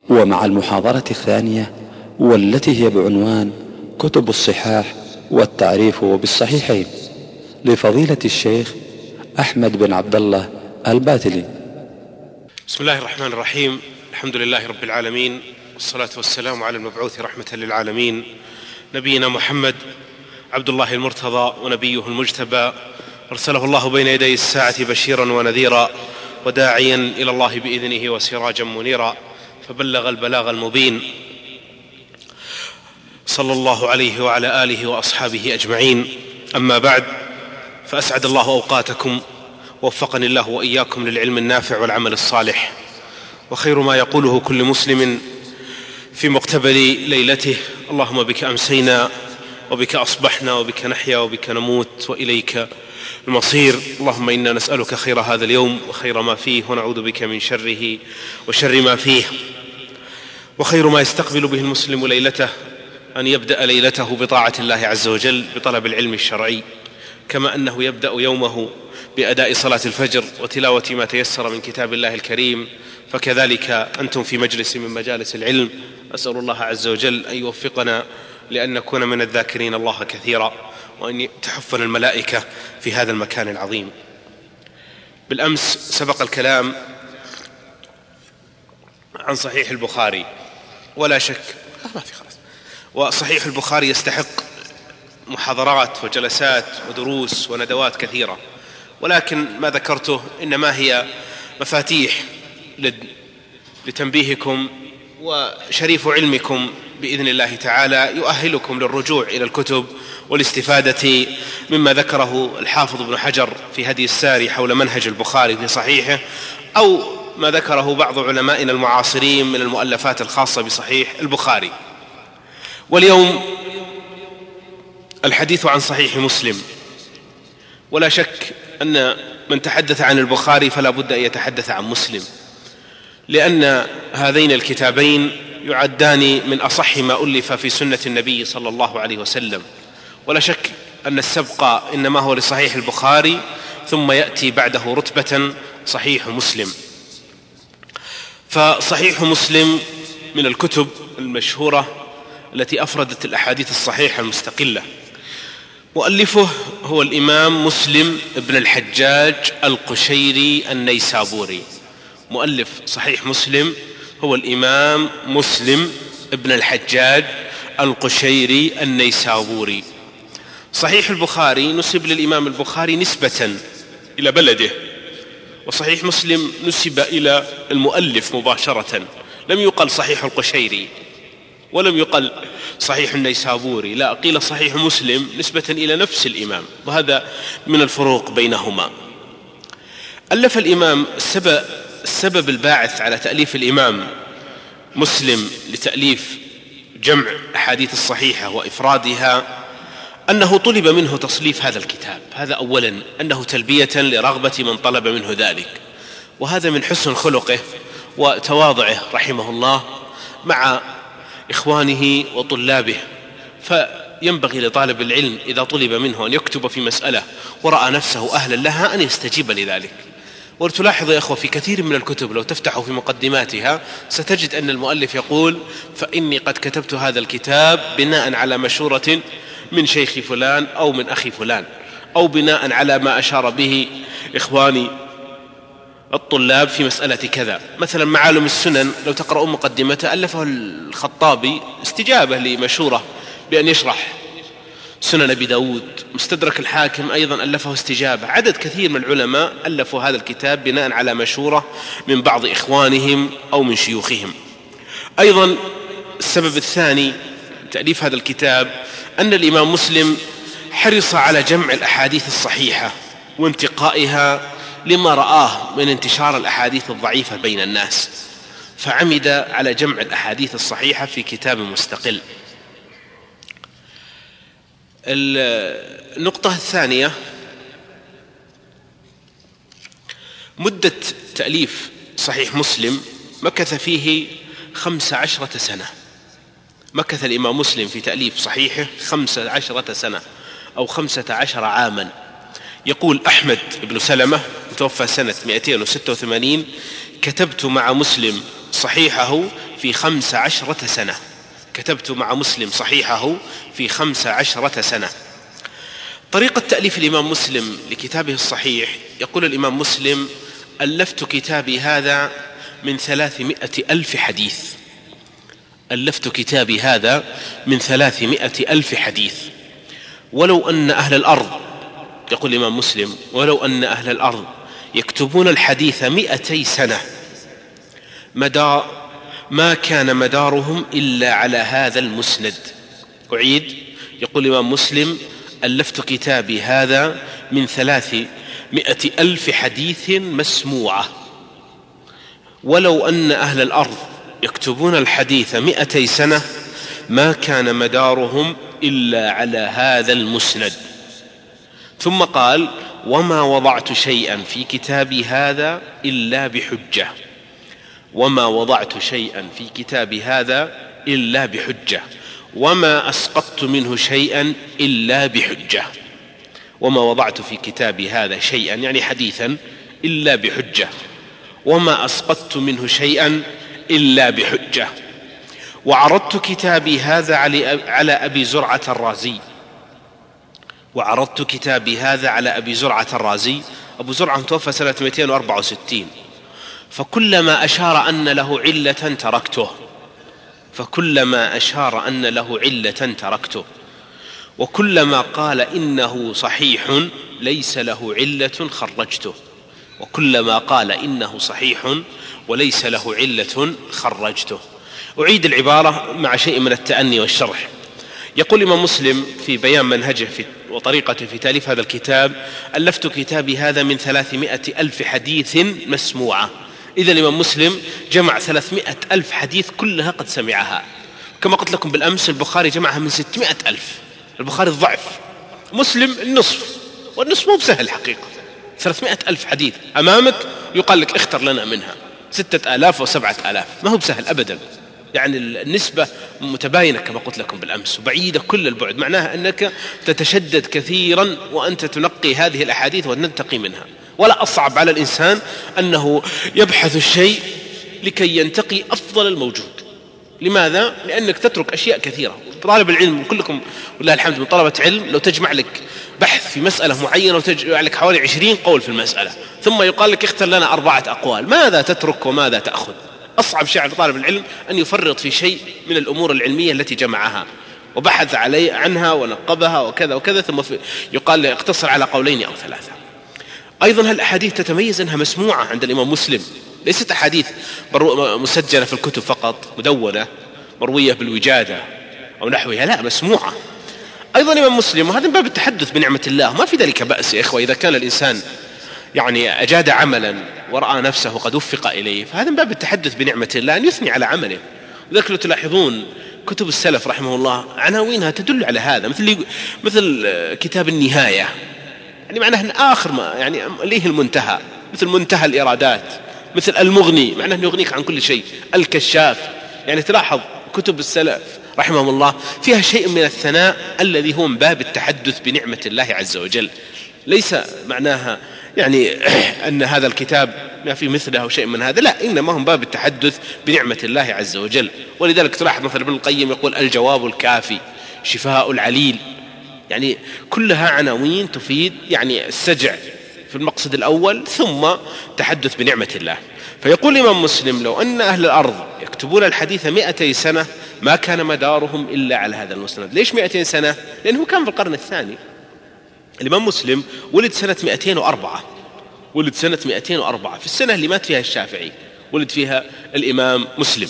ومع المحاضرة الثانية والتي هي بعنوان كتب الصحاح والتعريف بالصحيحين لفضيلة الشيخ أحمد بن عبد الله الباتلي. بسم الله الرحمن الرحيم. الحمد لله رب العالمين، والصلاة والسلام على المبعوث رحمة للعالمين نبينا محمد عبد الله المرتضى ونبيه المجتبى، أرسله الله بين يدي الساعة بشيرا ونذيرا وداعيا إلى الله بإذنه وسراجا منيرا، فبلغ البلاغ المبين، صلى الله عليه وعلى آله وأصحابه أجمعين. أما بعد، فأسعد الله أوقاتكم ووفقني الله وإياكم للعلم النافع والعمل الصالح. وخير ما يقوله كل مسلم في مقتبل ليلته: اللهم بك أمسينا وبك أصبحنا وبك نحيا وبك نموت وإليك المصير. اللهم إنا نسألك خير هذا اليوم وخير ما فيه، ونعوذ بك من شره وشر ما فيه. وخير ما يستقبل به المسلم ليلته أن يبدأ ليلته بطاعة الله عز وجل بطلب العلم الشرعي، كما أنه يبدأ يومه بأداء صلاة الفجر وتلاوة ما تيسر من كتاب الله الكريم، فكذلك أنتم في مجلس من مجالس العلم. أسأل الله عز وجل أن يوفقنا لأن نكون من الذاكرين الله كثيرا، وأن تحفنا الملائكة في هذا المكان العظيم. بالأمس سبق الكلام عن صحيح البخاري، ولا شك وصحيح البخاري يستحق محاضرات وجلسات ودروس وندوات كثيرة، ولكن ما ذكرته إنما هي مفاتيح لتنبيهكم وشريف علمكم بإذن الله تعالى يؤهلكم للرجوع إلى الكتب والاستفادة مما ذكره الحافظ ابن حجر في هدي الساري حول منهج البخاري في صحيحه، أو ما ذكره بعض علمائنا المعاصرين من المؤلفات الخاصة بصحيح البخاري. واليوم الحديث عن صحيح مسلم، ولا شك أن من تحدث عن البخاري فلا بد أن يتحدث عن مسلم، لأن هذين الكتابين يعدان من أصح ما ألف في سنة النبي صلى الله عليه وسلم. ولا شك أن السبق إنما هو لصحيح البخاري، ثم يأتي بعده رتبة صحيح مسلم. فصحيح مسلم من الكتب المشهورة التي أفردت الأحاديث الصحيحة المستقلة. مؤلفه هو الإمام مسلم ابن الحجاج القشيري النيسابوري. مؤلف صحيح مسلم هو الإمام مسلم ابن الحجاج القشيري النيسابوري. صحيح البخاري نسب للإمام البخاري نسبة إلى بلده، وصحيح مسلم نسب إلى المؤلف مباشرة، لم يقل صحيح القشيري ولم يقل صحيح النيسابوري، لا، قيل صحيح مسلم نسبة إلى نفس الإمام، وهذا من الفروق بينهما. ألف الإمام السبب الباعث على تأليف الإمام مسلم لتأليف جمع أحاديث الصحيحة وإفرادها أنه طلب منه تصنيف هذا الكتاب. هذا أولا، أنه تلبية لرغبة من طلب منه ذلك، وهذا من حسن خلقه وتواضعه رحمه الله مع إخوانه وطلابه. فينبغي لطالب العلم إذا طلب منه أن يكتب في مسألة ورأى نفسه أهلا لها أن يستجيب لذلك. وتلاحظ يا أخوة في كثير من الكتب لو تفتحوا في مقدماتها ستجد أن المؤلف يقول: فإني قد كتبت هذا الكتاب بناء على مشورة من شيخ فلان أو من أخي فلان، أو بناء على ما أشار به إخواني الطلاب في مسألة كذا. مثلا معالم السنن لو تقرأوا مقدمته ألفه الخطابي استجابة لمشورة بأن يشرح سنن أبي داود. مستدرك الحاكم أيضا ألفه استجابة. عدد كثير من العلماء ألفوا هذا الكتاب بناء على مشورة من بعض إخوانهم أو من شيوخهم. أيضا السبب الثاني تأليف هذا الكتاب أن الإمام مسلم حرص على جمع الأحاديث الصحيحة وانتقائها لما رآه من انتشار الأحاديث الضعيفة بين الناس، فعمد على جمع الأحاديث الصحيحة في كتاب مستقل. النقطة الثانية، مدة تأليف صحيح مسلم مكث فيه 15 سنة. مكث الإمام مسلم في تأليف صحيحه 15 سنة أو 15 عاما. يقول أحمد بن سلمة متوفى سنة 286: كتبت مع مسلم صحيحه في 15 سنة. كتبت مع مسلم صحيحه في 15 سنة. طريقة تأليف الإمام مسلم لكتابه الصحيح، يقول الإمام مسلم: ألفت كتابي هذا من 300,000 حديث. ألفت كتابي هذا من 300,000 حديث. ولو أن أهل الأرض، يقول الإمام مسلم، ولو أن أهل الأرض يكتبون الحديث 200 سنة ما كان مدارهم إلا على هذا المسند. أعيد، يقول الإمام مسلم: ألفت كتابي هذا من 300,000 حديث مسموعة. ولو أن أهل الأرض يكتبون الحديث 200 سنة ما كان مدارهم إلا على هذا المسند. ثم قال: وما وضعت شيئا في كتابي هذا إلا بحجة. وما وضعت شيئا في كتابي هذا إلا بحجة، وما أسقطت منه شيئا إلا بحجة. وما وضعت في كتابي هذا شيئا يعني حديثا إلا بحجة، وما أسقطت منه شيئا إلا بحجة. وعرضت كتابي هذا على أبي زرعة الرازي. وعرضت كتابي هذا على أبي زرعة الرازي. أبو زرعة توفى سنة 264. فكلما أشار أن له علة تركته. فكلما أشار أن له علة تركته. وكلما قال إنه صحيح ليس له علة خرجته. وكلما قال إنه صحيح وليس له علة خرجته. أعيد العبارة مع شيء من التأني والشرح. يقول الإمام مسلم في بيان منهجه وطريقته في تأليف هذا الكتاب: ألفت كتابي هذا من 300,000 حديث مسموعة. إذا الإمام مسلم جمع 300,000 حديث كلها قد سمعها. كما قلت لكم بالأمس البخاري جمعها من 600,000. البخاري الضعف، مسلم النصف، والنصف مو بسهل حقيقة. 300,000 حديث أمامك يقال لك اختر لنا منها 6,000 و 7,000، ما هو بسهل أبدا. يعني النسبة متباينة كما قلت لكم بالأمس وبعيدة كل البعد. معناها أنك تتشدد كثيرا وأنت تنقي هذه الأحاديث وتنتقي منها. ولا أصعب على الإنسان أنه يبحث الشيء لكي ينتقي أفضل الموجود. لماذا؟ لأنك تترك أشياء كثيرة. طالب العلم كلكم والله الحمد من طلبة علم، لو تجمع لك بحث في مسألة معينة وتجمع لك حوالي 20 قول في المسألة، ثم يقال لك اختر لنا 4 أقوال، ماذا تترك وماذا تأخذ؟ أصعب شيء على طالب العلم أن يفرط في شيء من الأمور العلمية التي جمعها وبحث عنها ونقبها وكذا وكذا، ثم يقال له اقتصر على قولين أو 3. أيضا هالأحاديث تتميز أنها مسموعة عند الإمام مسلم، ليست أحاديث مسجلة في الكتب فقط، مدونة مروية بالوجادة أو نحوها، لا، مسموعة. أيضا الإمام مسلم، وهذا من باب التحدث بنعمة الله، ما في ذلك بأس يا إخوة إذا كان الإنسان يعني أجاد عملا ورأى نفسه قد وفق إليه، فهذا من باب التحدث بنعمة الله أن يثني على عمله. وذلك لو تلاحظون كتب السلف رحمه الله عناوينها تدل على هذا، مثل كتاب النهاية، يعني معناه أن آخر ما يعني ليه المنتهى، مثل منتهى الإرادات، مثل المغني معناه أنه يغنيك عن كل شيء، الكشاف. يعني تلاحظ كتب السلف رحمه الله فيها شيء من الثناء الذي هو من باب التحدث بنعمة الله عز وجل. ليس معناها يعني أن هذا الكتاب ما في مثله أو شيء من هذا، لا، إنما هم باب التحدث بنعمة الله عز وجل. ولذلك تلاحظ مثلا ابن القيم يقول الجواب الكافي، شفاء العليل، يعني كلها عناوين تفيد يعني السجع في المقصد الأول ثم تحدث بنعمة الله. فيقول الإمام مسلم: لو أن أهل الأرض يكتبون الحديث 200 سنة ما كان مدارهم إلا على هذا المسند. ليش 200 سنة؟ لأنه كان في القرن الثاني. الإمام مسلم ولد سنة 204، ولد سنة 204 في السنة اللي مات فيها الشافعي، ولد فيها الإمام مسلم.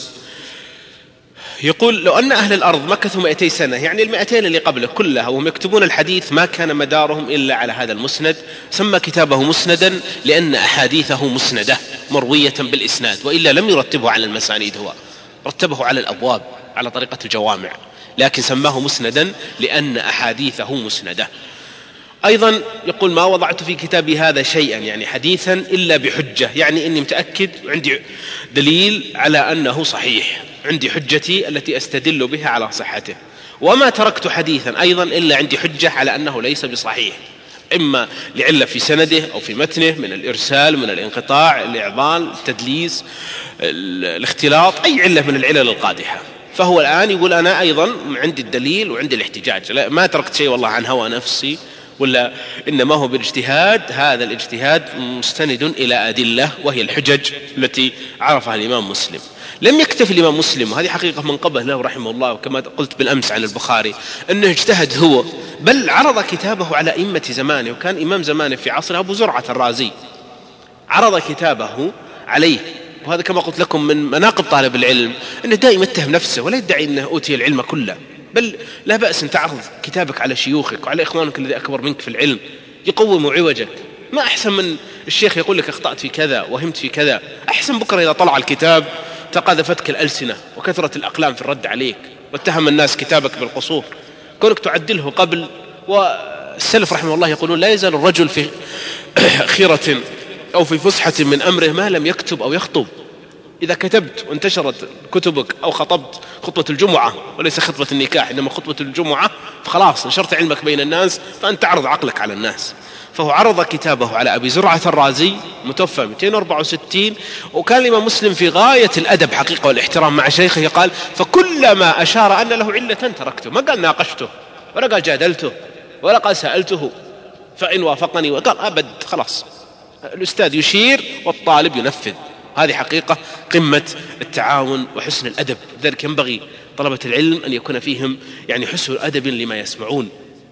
يقول: لو أن أهل الأرض مكثوا 200 سنة، يعني 200 اللي قبله كلها وهم يكتبون الحديث، ما كان مدارهم إلا على هذا المسند. سمى كتابه مسندا لأن أحاديثه مسندة مروية بالإسناد، وإلا لم يرتبه على المسانيد، هو رتبه على الأبواب على طريقة الجوامع، لكن سماه مسندا لأن أحاديثه مسندة. أيضا يقول: ما وضعت في كتابي هذا شيئا يعني حديثا إلا بحجة، يعني إني متأكد وعندي دليل على أنه صحيح، عندي حجتي التي أستدل بها على صحته. وما تركت حديثا أيضا إلا عندي حجة على أنه ليس بصحيح. إما لعلة في سنده أو في متنه من الإرسال، من الانقطاع، الإعضال، التدليس، الاختلاط، أي علة من العلل القادحة. فهو الآن يقول أنا أيضا عندي الدليل وعندي الاحتجاج، لا ما تركت شيء والله عن هوى نفسي، ولا إنما هو بالاجتهاد. هذا الاجتهاد مستند إلى أدلة وهي الحجج التي عرفها الإمام مسلم. لم يكتفي الإمام مسلم، وهذه حقيقة منقبة له رحمه الله، وكما قلت بالأمس عن البخاري أنه اجتهد هو، بل عرض كتابه على أئمة زمانه، وكان إمام زمانه في عصره أبو زرعة الرازي، عرض كتابه عليه. وهذا كما قلت لكم من مناقب طالب العلم أنه دائما يتهم نفسه ولا يدعي أنه أوتي العلم كله، بل لا بأس أن تعرض كتابك على شيوخك وعلى إخوانك الذي أكبر منك في العلم يقوموا عوجك. ما أحسن من الشيخ يقول لك أخطأت في كذا وهمت في كذا، أحسن بكرة إذا طلع الكتاب تقاذفتك الألسنة وكثرة الأقلام في الرد عليك واتهم الناس كتابك بالقصور، كونك تعدله قبل. والسلف رحمه الله يقولون لا يزال الرجل في خيرة أو في فسحة من أمره ما لم يكتب أو يخطب. إذا كتبت وانتشرت كتبك أو خطبت خطبة الجمعة وليس خطبة النكاح إنما خطبة الجمعة، فخلاص نشرت علمك بين الناس، فأنت تعرض عقلك على الناس. فهو عرض كتابه على أبي زرعة الرازي متوفى 264. وكان الإمام مسلم في غاية الأدب حقيقة والاحترام مع شيخه، قال فكلما أشار أن له علة تركته، ما قال ناقشته ولا قال جادلته ولا قال سألته فإن وافقني، وقال أبد خلاص. الأستاذ يشير والطالب ينفذ. هذه حقيقة قمة التعاون وحسن الأدب. لذلك ينبغي طلبة العلم أن يكون فيهم يعني حسن أدب لما يسمعون.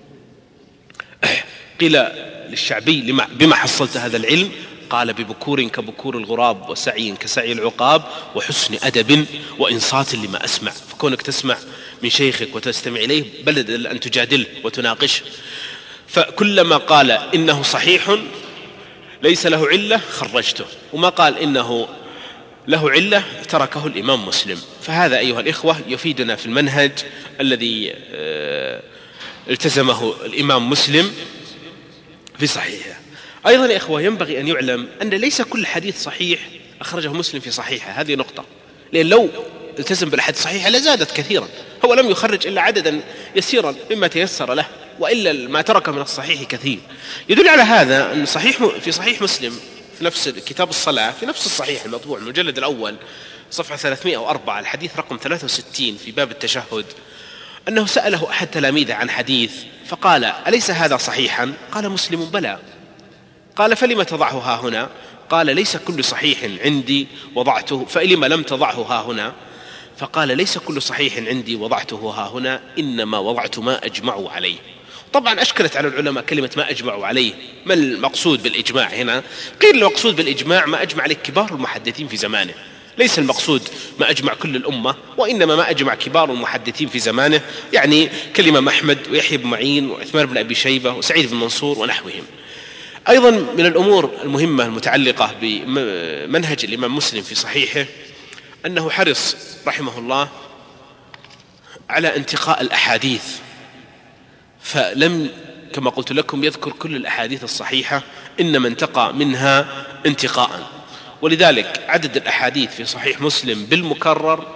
قيل للشعبي بما حصلت هذا العلم؟ قال ببكور كبكور الغراب وسعي كسعي العقاب وحسن أدب وإنصات لما أسمع. فكونك تسمع من شيخك وتستمع إليه بلد أن تجادله وتناقشه. فكلما قال إنه صحيح ليس له علة خرجته، وما قال إنه له علة تركه الإمام مسلم. فهذا أيها الإخوة يفيدنا في المنهج الذي التزمه الإمام مسلم في صحيحه. أيضا يا إخوة ينبغي أن يعلم أن ليس كل حديث صحيح أخرجه مسلم في صحيحه، هذه نقطة، لأن لو التزم بالحديث الصحيح لزادت كثيرا. هو لم يخرج إلا عددا يسيرا مما تيسر له، وإلا ما ترك من الصحيح كثير. يدل على هذا أن في صحيح مسلم في نفس كتاب الصلاة في نفس الصحيح المطبوع المجلد الأول صفحة 304 الحديث رقم 63 في باب التشهد، أنه سأله أحد تلاميذه عن حديث فقال أليس هذا صحيحا؟ قال مسلم بلى. قال فلم تضعه ها هنا؟ قال ليس كل صحيح عندي وضعته، فلما لم تضعه ها هنا؟ فقال ليس كل صحيح عندي وضعته ها هنا، إنما وضعت ما أجمعوا عليه. طبعا أشكلت على العلماء كلمة ما أجمعوا عليه، ما المقصود بالإجماع هنا؟ قيل المقصود بالإجماع ما أجمع عليه كبار المحدثين في زمانه، ليس المقصود ما أجمع كل الأمة، وإنما ما أجمع كبار المحدثين في زمانه، يعني كالإمام أحمد ويحيى بن معين وعثمان بن أبي شيبة وسعيد بن منصور ونحوهم. أيضا من الأمور المهمة المتعلقة بمنهج الإمام مسلم في صحيحه أنه حرص رحمه الله على انتقاء الأحاديث، فلم كما قلت لكم يذكر كل الأحاديث الصحيحة، إنما انتقى منها انتقاء. ولذلك عدد الأحاديث في صحيح مسلم بالمكرر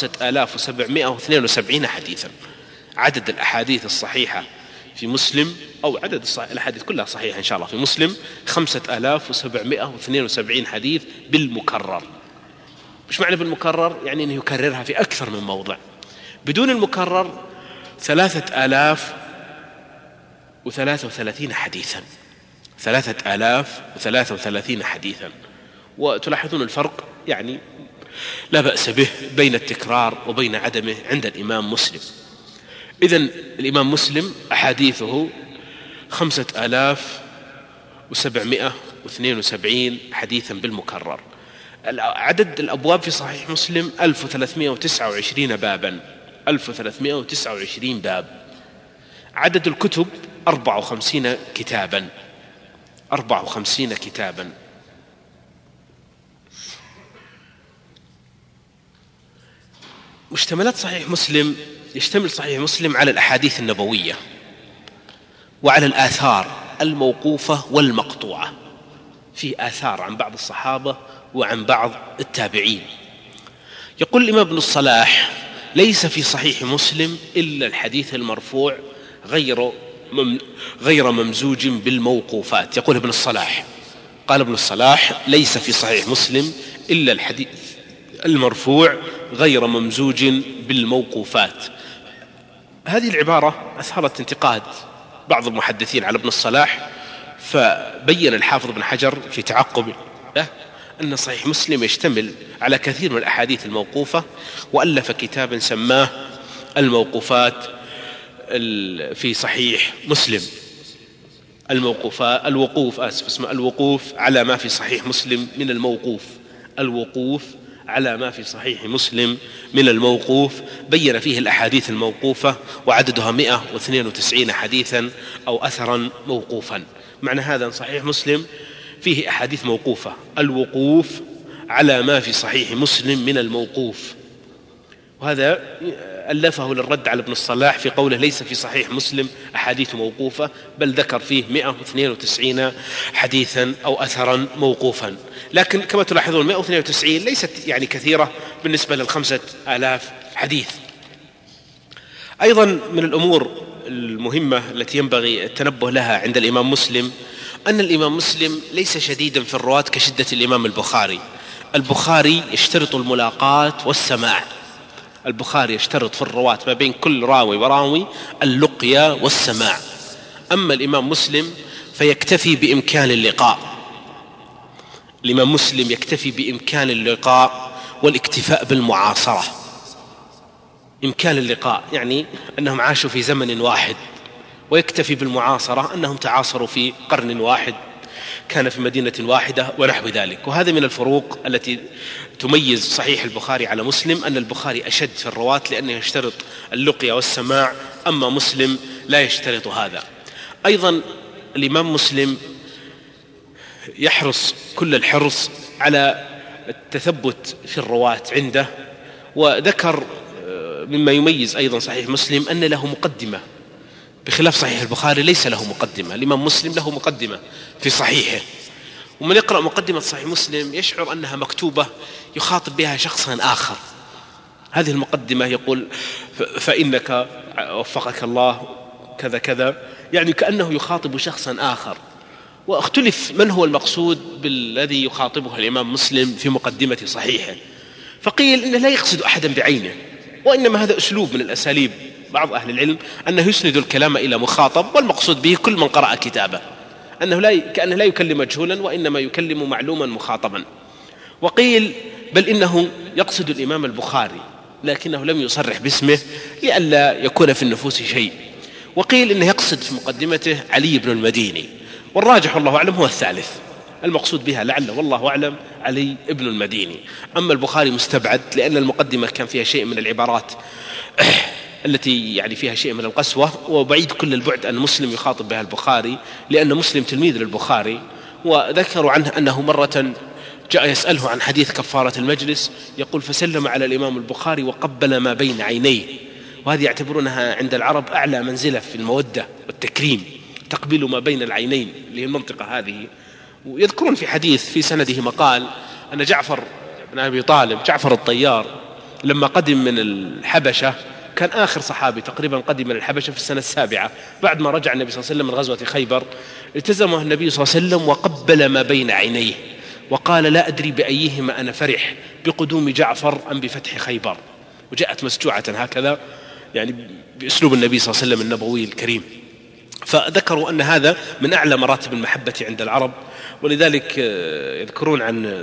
5772 حديثا. عدد الأحاديث الصحيحة في مسلم أو عدد الأحاديث كلها صحيحة إن شاء الله في مسلم 5772 حديث بالمكرر. مش معنى بالمكرر؟ يعني أنه يكررها في أكثر من موضع. بدون المكرر 3033 حديثا، 3033 حديثا. وتلاحظون الفرق يعني لا بأس به بين التكرار وبين عدمه عند الإمام مسلم. إذن الإمام مسلم أحاديثه 5772 حديثا بالمكرر. عدد الأبواب في صحيح مسلم 1329 بابا، 1329 باب. عدد الكتب 54 كتابا، 54 كتابا. مشتملات صحيح مسلم، يشتمل صحيح مسلم على الأحاديث النبوية وعلى الآثار الموقوفة والمقطوعة. في آثار عن بعض الصحابة وعن بعض التابعين. يقول الإمام ابن الصلاح ليس في صحيح مسلم إلا الحديث المرفوع غير غير ممزوج بالموقوفات. يقول ابن الصلاح، قال ابن الصلاح: ليس في صحيح مسلم إلا الحديث المرفوع غير ممزوج بالموقوفات. هذه العبارة أثارت انتقاد بعض المحدثين على ابن الصلاح، فبين الحافظ ابن حجر في تعقبه أن صحيح مسلم يشتمل على كثير من الأحاديث الموقوفة، وألف كتابا سماه الموقوفات في صحيح مسلم. اسمه الوقوف على ما في صحيح مسلم من الموقوف. الوقوف على ما في صحيح مسلم من الموقوف، بين فيه الأحاديث الموقوفة وعددها 192 حديثا أو أثرا موقوفا. معنى هذا أن صحيح مسلم فيه أحاديث موقوفة. الوقوف على ما في صحيح مسلم من الموقوف، وهذا ألفه للرد على ابن الصلاح في قوله ليس في صحيح مسلم أحاديث موقوفة، بل ذكر فيه 192 حديثا أو أثرا موقوفا. لكن كما تلاحظون 192 ليست يعني كثيرة بالنسبة ل5000 حديث. أيضا من الأمور المهمة التي ينبغي التنبه لها عند الإمام مسلم أن الإمام مسلم ليس شديدا في الرواة كشدة الإمام البخاري. البخاري يشترط الملاقاة والسماع. البخاري يشترط في الرواة ما بين كل راوي وراوي اللقيا والسماع. أما الإمام مسلم فيكتفي بإمكان اللقاء. الإمام مسلم يكتفي بإمكان اللقاء والاكتفاء بالمعاصرة. إمكان اللقاء يعني أنهم عاشوا في زمن واحد، ويكتفي بالمعاصرة أنهم تعاصروا في قرن واحد، كان في مدينة واحدة ونحو ذلك. وهذا من الفروق التي تميز صحيح البخاري على مسلم، أن البخاري أشد في الرواة لأنه يشترط اللقيا والسماع، أما مسلم لا يشترط هذا. أيضا الإمام مسلم يحرص كل الحرص على التثبت في الرواة عنده، وذكر مما يميز أيضا صحيح مسلم أن له مقدمة، بخلاف صحيح البخاري ليس له مقدمة. الإمام مسلم له مقدمة في صحيحه، ومن يقرأ مقدمة صحيح مسلم يشعر أنها مكتوبة يخاطب بها شخصا آخر. هذه المقدمة يقول فإنك وفقك الله كذا كذا، يعني كأنه يخاطب شخصا آخر. واختلف من هو المقصود بالذي يخاطبه الإمام مسلم في مقدمة صحيحه، فقيل إنه لا يقصد أحدا بعينه، وإنما هذا أسلوب من الأساليب بعض أهل العلم أنه يسند الكلام إلى مخاطب، والمقصود به كل من قرأ كتابه، كأنه لا يكلم مجهولا وإنما يكلم معلوما مخاطبا. وقيل بل إنه يقصد الإمام البخاري لكنه لم يصرح باسمه لئلا يكون في النفوس شيء. وقيل إنه يقصد في مقدمته علي بن المديني، والراجح والله أعلم هو الثالث، المقصود بها لعل والله أعلم علي بن المديني. أما البخاري مستبعد، لأن المقدمة كان فيها شيء من العبارات التي يعني فيها شيء من القسوة، وبعيد كل البعد أن مسلم يخاطب بها البخاري، لأن مسلم تلميذ للبخاري. وذكروا عنه أنه مرة جاء يسأله عن حديث كفارة المجلس، يقول فسلم على الإمام البخاري وقبل ما بين عينيه، وهذه يعتبرونها عند العرب أعلى منزلة في المودة والتكريم، تقبيل ما بين العينين اللي هي المنطقة هذه. ويذكرون في حديث في سنده مقال أن جعفر بن أبي طالب، جعفر الطيار، لما قدم من الحبشة كان آخر صحابي تقريبا قدم من الحبشة في السنة 7 بعد ما رجع النبي صلى الله عليه وسلم من غزوة خيبر. التزمه النبي صلى الله عليه وسلم وقبل ما بين عينيه وقال لا أدري بأيهما أنا فرح، بقدوم جعفر أم بفتح خيبر، وجاءت مسجوعة هكذا يعني بأسلوب النبي صلى الله عليه وسلم النبوي الكريم. فذكروا أن هذا من أعلى مراتب المحبة عند العرب. ولذلك يذكرون عن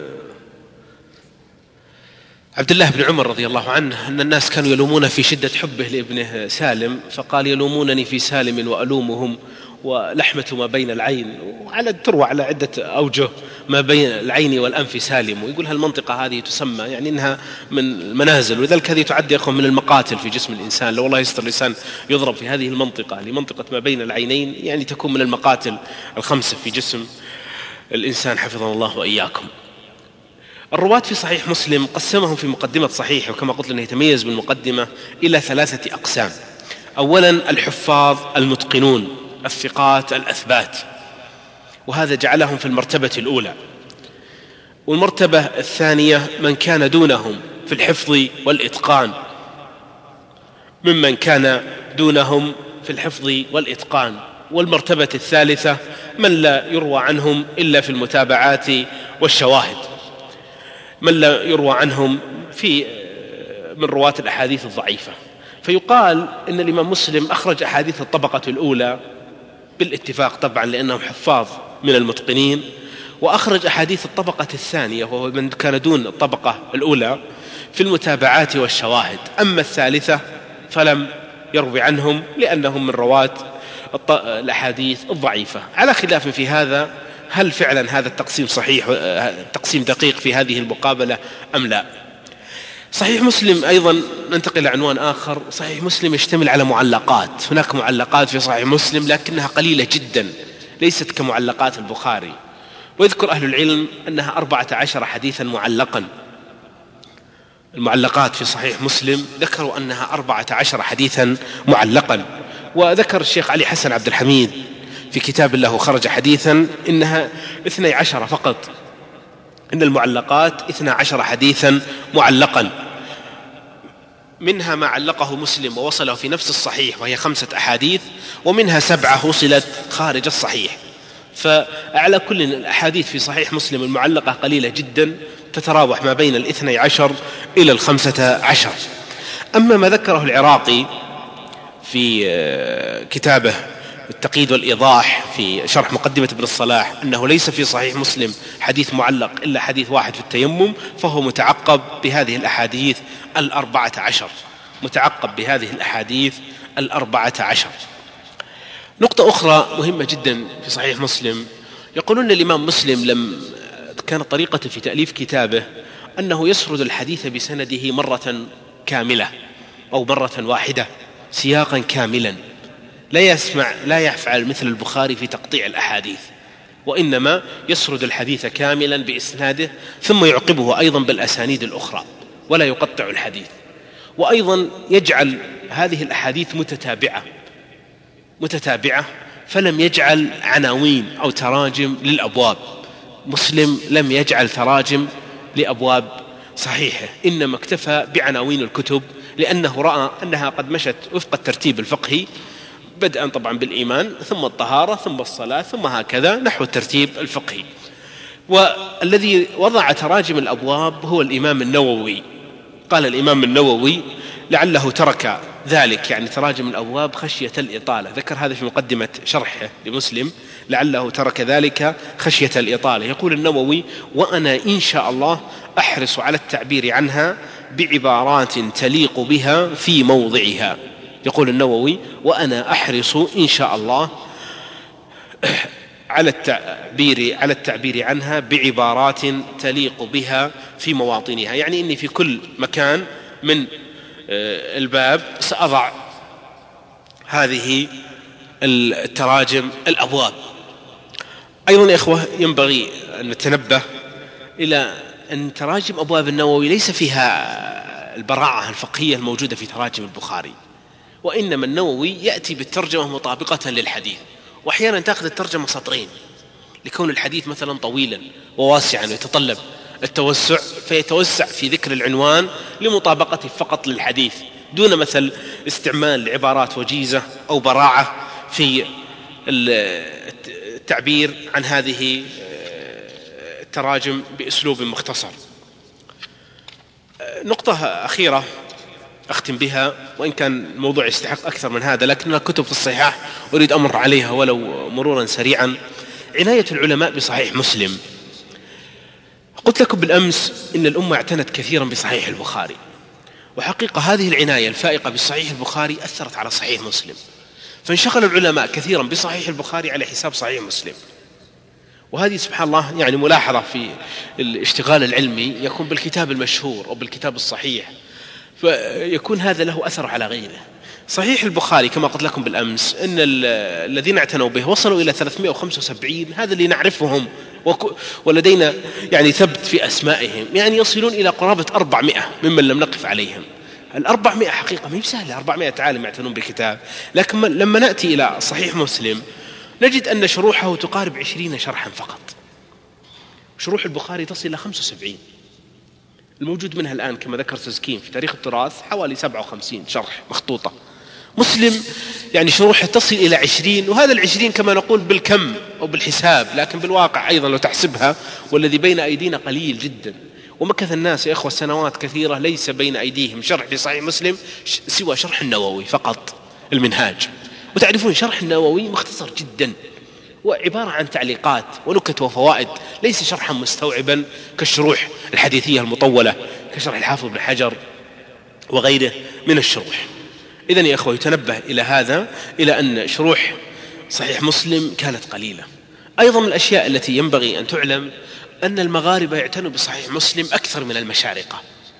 عبد الله بن عمر رضي الله عنه أن الناس كانوا يلومون في شدة حبه لابنه سالم، فقال يلومونني في سالم وألومهم ولحمة ما بين العين، وعلى تروى على عدة أوجه ما بين العين والأنف سالم. ويقول هالمنطقة هذه تسمى يعني إنها من المنازل، ولذلك هذه تعد يا أخوان من المقاتل في جسم الإنسان. لو الله يستر الإنسان يضرب في هذه المنطقة لمنطقة ما بين العينين، يعني تكون من المقاتل الخمسة في جسم الإنسان، حفظنا الله وإياكم. الرواة في صحيح مسلم قسمهم في مقدمة صحيح، وكما قلت أنه يتميز بالمقدمة، إلى 3 أقسام. أولا الحفاظ المتقنون الثقات الأثبات، وهذا جعلهم في المرتبة الأولى. والمرتبة الثانية من كان دونهم في الحفظ والإتقان، ممن كان دونهم في الحفظ والإتقان، والمرتبة الثالثة من لا يروى عنهم إلا في المتابعات والشواهد، من لا يروى عنهم من رواة الأحاديث الضعيفة. فيقال إن الإمام مسلم أخرج أحاديث الطبقة الأولى بالاتفاق طبعا لأنهم حفاظ من المتقنين، وأخرج أحاديث الطبقة الثانية وهو من كان دون الطبقة الأولى في المتابعات والشواهد. أما الثالثة فلم يروي عنهم لأنهم من رواة الأحاديث الضعيفة. على خلاف في هذا، هل فعلا هذا التقسيم صحيح، تقسيم دقيق في هذه المقابلة أم لا؟ صحيح مسلم أيضا، ننتقل لعنوان آخر. صحيح مسلم يشتمل على معلقات. هناك معلقات في صحيح مسلم لكنها قليلة جدا، ليست كمعلقات البخاري. ويذكر أهل العلم أنها 14 حديثا معلقا. المعلقات في صحيح مسلم ذكروا أنها 14 حديثا معلقا. وذكر الشيخ علي حسن عبد الحميد في كتاب له خرج حديثا إنها 12 فقط، إن المعلقات 12 حديثا معلقا، منها ما علقه مسلم ووصله في نفس الصحيح وهي 5 أحاديث، ومنها 7 وصلت خارج الصحيح. فأعلى كل الأحاديث في صحيح مسلم المعلقة قليلة جدا، تتراوح ما بين 12 إلى 15. أما ما ذكره العراقي في كتابه التقييد والإيضاح في شرح مقدمة ابن الصلاح أنه ليس في صحيح مسلم حديث معلق إلا حديث واحد في التيمم، فهو متعقب بهذه الأحاديث 14، متعقب بهذه الأحاديث 14. نقطة أخرى مهمة جدا في صحيح مسلم، يقولون الإمام مسلم كانت طريقة في تأليف كتابه أنه يسرد الحديث بسنده مرة كاملة أو مرة واحدة سياقا كاملا، لا يفعل مثل البخاري في تقطيع الأحاديث، وإنما يسرد الحديث كاملا بإسناده ثم يعقبه أيضا بالأسانيد الأخرى ولا يقطع الحديث. وأيضا يجعل هذه الأحاديث متتابعة فلم يجعل عناوين أو تراجم للأبواب. مسلم لم يجعل تراجم لأبواب صحيحة، إنما اكتفى بعناوين الكتب، لأنه رأى أنها قد مشت وفق الترتيب الفقهي، بدءا طبعا بالإيمان ثم الطهارة ثم الصلاة ثم هكذا نحو الترتيب الفقهي. والذي وضع تراجم الأبواب هو الإمام النووي. قال الإمام النووي لعله ترك ذلك، يعني تراجم الأبواب خشية الإطالة، ذكر هذا في مقدمة شرحه لمسلم، لعله ترك ذلك خشية الإطالة. يقول النووي: وأنا إن شاء الله أحرص على التعبير عنها بعبارات تليق بها في موضعها. يقول النووي: وأنا أحرص إن شاء الله على التعبير عنها بعبارات تليق بها في مواطنها، يعني إني في كل مكان من الباب سأضع هذه التراجم الأبواب. أيضا يا إخوة ينبغي أن نتنبه إلى أن تراجم أبواب النووي ليس فيها البراعة الفقهية الموجودة في تراجم البخاري، وإنما النووي يأتي بالترجمة مطابقة للحديث، وأحيانا تأخذ الترجمة سطرين لكون الحديث مثلا طويلا وواسعا ويتطلب التوسع، فيتوسع في ذكر العنوان لمطابقته فقط للحديث، دون مثل استعمال لعبارات وجيزة أو براعة في التعبير عن هذه التراجم بأسلوب مختصر. نقطة أخيرة أختم بها، وإن كان الموضوع يستحق أكثر من هذا، لكنها كتب في الصحيح أريد أمر عليها ولو مرورا سريعا. عناية العلماء بصحيح مسلم. قلت لكم بالأمس إن الأمة اعتنت كثيرا بصحيح البخاري، وحقيقة هذه العناية الفائقة بصحيح البخاري أثرت على صحيح مسلم، فانشغل العلماء كثيرا بصحيح البخاري على حساب صحيح مسلم. وهذه سبحان الله يعني ملاحظة في الاشتغال العلمي، يكون بالكتاب المشهور أو بالكتاب الصحيح، فيكون هذا له أثر على غيره. صحيح البخاري كما قلت لكم بالأمس إن الذين اعتنوا به وصلوا إلى 375، هذا اللي نعرفهم ولدينا يعني ثبت في أسمائهم، يعني يصلون إلى قرابة 400 ممن لم نقف عليهم. 400 حقيقة ما هي سهلة، 400 عالم يعتنون بالكتاب. لكن لما نأتي إلى صحيح مسلم نجد أن شروحه تقارب 20 شرحا فقط. شروح البخاري تصل إلى 75، الموجود منها الآن كما ذكر سزكين في تاريخ التراث حوالي 57 شرح مخطوطة، مسلم يعني شروحه تصل إلى 20، وهذا 20 كما نقول بالكم أو بالحساب، لكن بالواقع أيضا لو تحسبها والذي بين أيدينا قليل جدا. ومكث الناس يا إخوة سنوات كثيرة ليس بين أيديهم شرح في صحيح مسلم سوى شرح النووي فقط، المنهاج. وتعرفون شرح النووي مختصر جدا، وعبارة عن تعليقات ونكت وفوائد، ليس شرحا مستوعبا كالشروح الحديثية المطولة كشرح الحافظ بن حجر وغيره من الشروح. إذن يا إخوة يتنبه إلى هذا، إلى أن شروح صحيح مسلم كانت قليلة. أيضا من الأشياء التي ينبغي أن تعلم أن المغاربة يعتنوا بصحيح مسلم أكثر من المشارقة،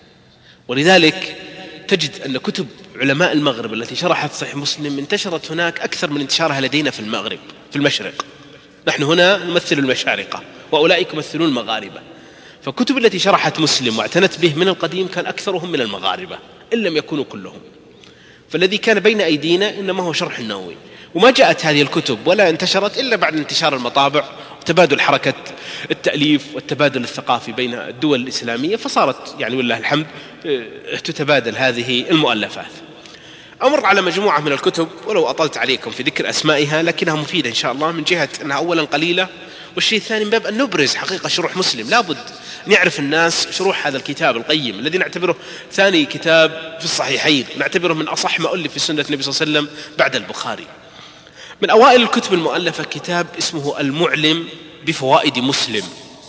ولذلك تجد أن كتب علماء المغرب التي شرحت صحيح مسلم انتشرت هناك أكثر من انتشارها لدينا في المغرب في المشرق. نحن هنا نمثل المشارقة وأولئك يمثلون المغاربة، فكتب التي شرحت مسلم واعتنت به من القديم كان أكثرهم من المغاربة إن لم يكونوا كلهم. فالذي كان بين أيدينا إنما هو شرح النووي، وما جاءت هذه الكتب ولا انتشرت إلا بعد انتشار المطابع وتبادل حركة التأليف والتبادل الثقافي بين الدول الإسلامية، فصارت يعني والله الحمد تتبادل هذه المؤلفات. أمر على مجموعة من الكتب ولو أطلت عليكم في ذكر أسمائها لكنها مفيدة إن شاء الله، من جهة أنها أولا قليلة، والشيء الثاني من باب أن نبرز حقيقة شروح مسلم. لابد أن يعرف الناس شروح هذا الكتاب القيم الذي نعتبره ثاني كتاب في الصحيحين، نعتبره من أصح ما ألف في سنة النبي صلى الله عليه وسلم بعد البخاري. من أوائل الكتب المؤلفة كتاب اسمه المعلم بفوائد مسلم،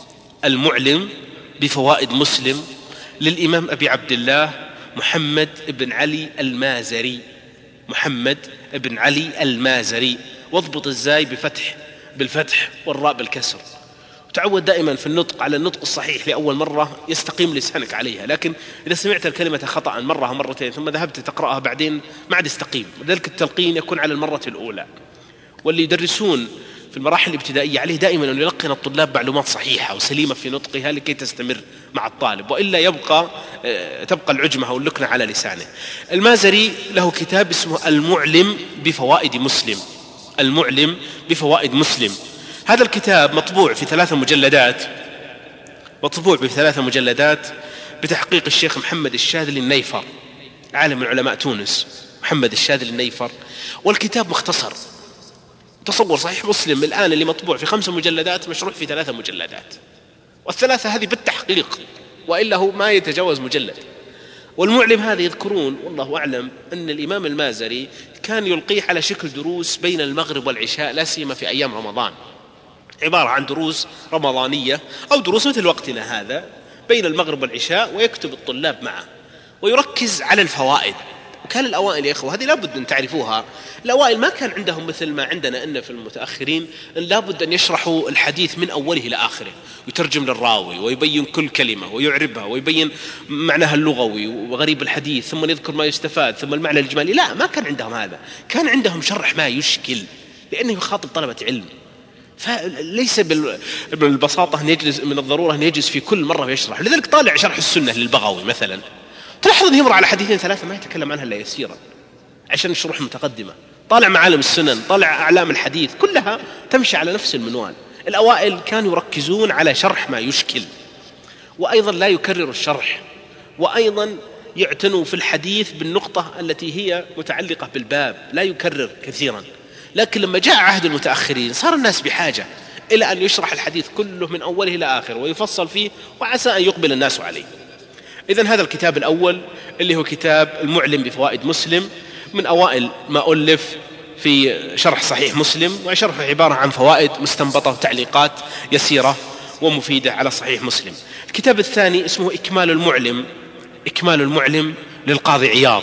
المعلم بفوائد مسلم للإمام أبي عبد الله محمد بن علي المازري، محمد بن علي المازري. واضبط الزاي بالفتح والراء بالكسر، وتعود دائما في النطق على النطق الصحيح لأول مرة يستقيم لسانك عليها، لكن إذا سمعت الكلمة خطأ مرة ومرتين ثم ذهبت تقرأها بعدين ما عاد يستقيم، وذلك التلقين يكون على المرة الأولى. واللي يدرسون في المراحل الابتدائية عليه دائما أن يلقن الطلاب معلومات صحيحة وسليمة في نطقها لكي تستمر مع الطالب، وإلا تبقى العجمة أو اللكنة على لسانه. المازري له كتاب اسمه المعلم بفوائد مسلم، المعلم بفوائد مسلم. هذا الكتاب مطبوع في 3 مجلدات، مطبوع ب3 مجلدات بتحقيق الشيخ محمد الشاذلي النيفر، عالم من علماء تونس، محمد الشاذلي النيفر. والكتاب مختصر. تصور صحيح مسلم الآن اللي مطبوع في 5 مجلدات مشروح في 3 مجلدات، والثلاثة هذه بالتحقيق، وإلا هو ما يتجاوز مجلد. والمعلم هذا يذكرون والله أعلم أن الإمام المازري كان يلقيه على شكل دروس بين المغرب والعشاء، لا سيما في أيام رمضان، عبارة عن دروس رمضانية أو دروس مثل وقتنا هذا بين المغرب والعشاء، ويكتب الطلاب معه ويركز على الفوائد. وكان الأوائل يا إخوة هذه لابد أن تعرفوها، الأوائل ما كان عندهم مثل ما عندنا إن في المتأخرين أن لابد أن يشرحوا الحديث من أوله إلى آخره، يترجم للراوي ويبين كل كلمة ويعربها ويبين معناها اللغوي وغريب الحديث، ثم يذكر ما يستفاد ثم المعنى الإجمالي. لا، ما كان عندهم هذا، كان عندهم شرح ما يشكل، لأنه يخاطب طلبة علم. فليس بالبساطة أن يجلس، من الضرورة أن يجلس في كل مرة ويشرح. لذلك طالع شرح السنة للبغوي مثلا، تلاحظ أنه يمر على حديثين 3 ما يتكلم عنها إلا يسيرا عشان الشروح متقدمة. طالع معالم السنن، طالع أعلام الحديث، كلها تمشي على نفس المنوال. الأوائل كانوا يركزون على شرح ما يشكل، وأيضا لا يكرر الشرح، وأيضا يعتنوا في الحديث بالنقطة التي هي متعلقة بالباب، لا يكرر كثيرا. لكن لما جاء عهد المتأخرين صار الناس بحاجة إلى أن يشرح الحديث كله من أوله إلى آخره ويفصل فيه، وعسى أن يقبل الناس عليه. إذن هذا الكتاب الأول اللي هو كتاب المعلم بفوائد مسلم من أوائل ما ألف في شرح صحيح مسلم، وشرحه عبارة عن فوائد مستنبطة وتعليقات يسيرة ومفيدة على صحيح مسلم. الكتاب الثاني اسمه إكمال المعلم، إكمال المعلم للقاضي عياض،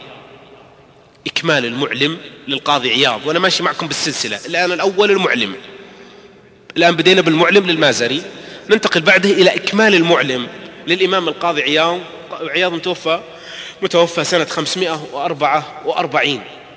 إكمال المعلم للقاضي عياض. وأنا ماشي معكم بالسلسلة، الآن الأول المعلم، الآن بدينا بالمعلم للمازري، ننتقل بعده إلى إكمال المعلم للإمام القاضي عياض. عياض متوفى سنة 544.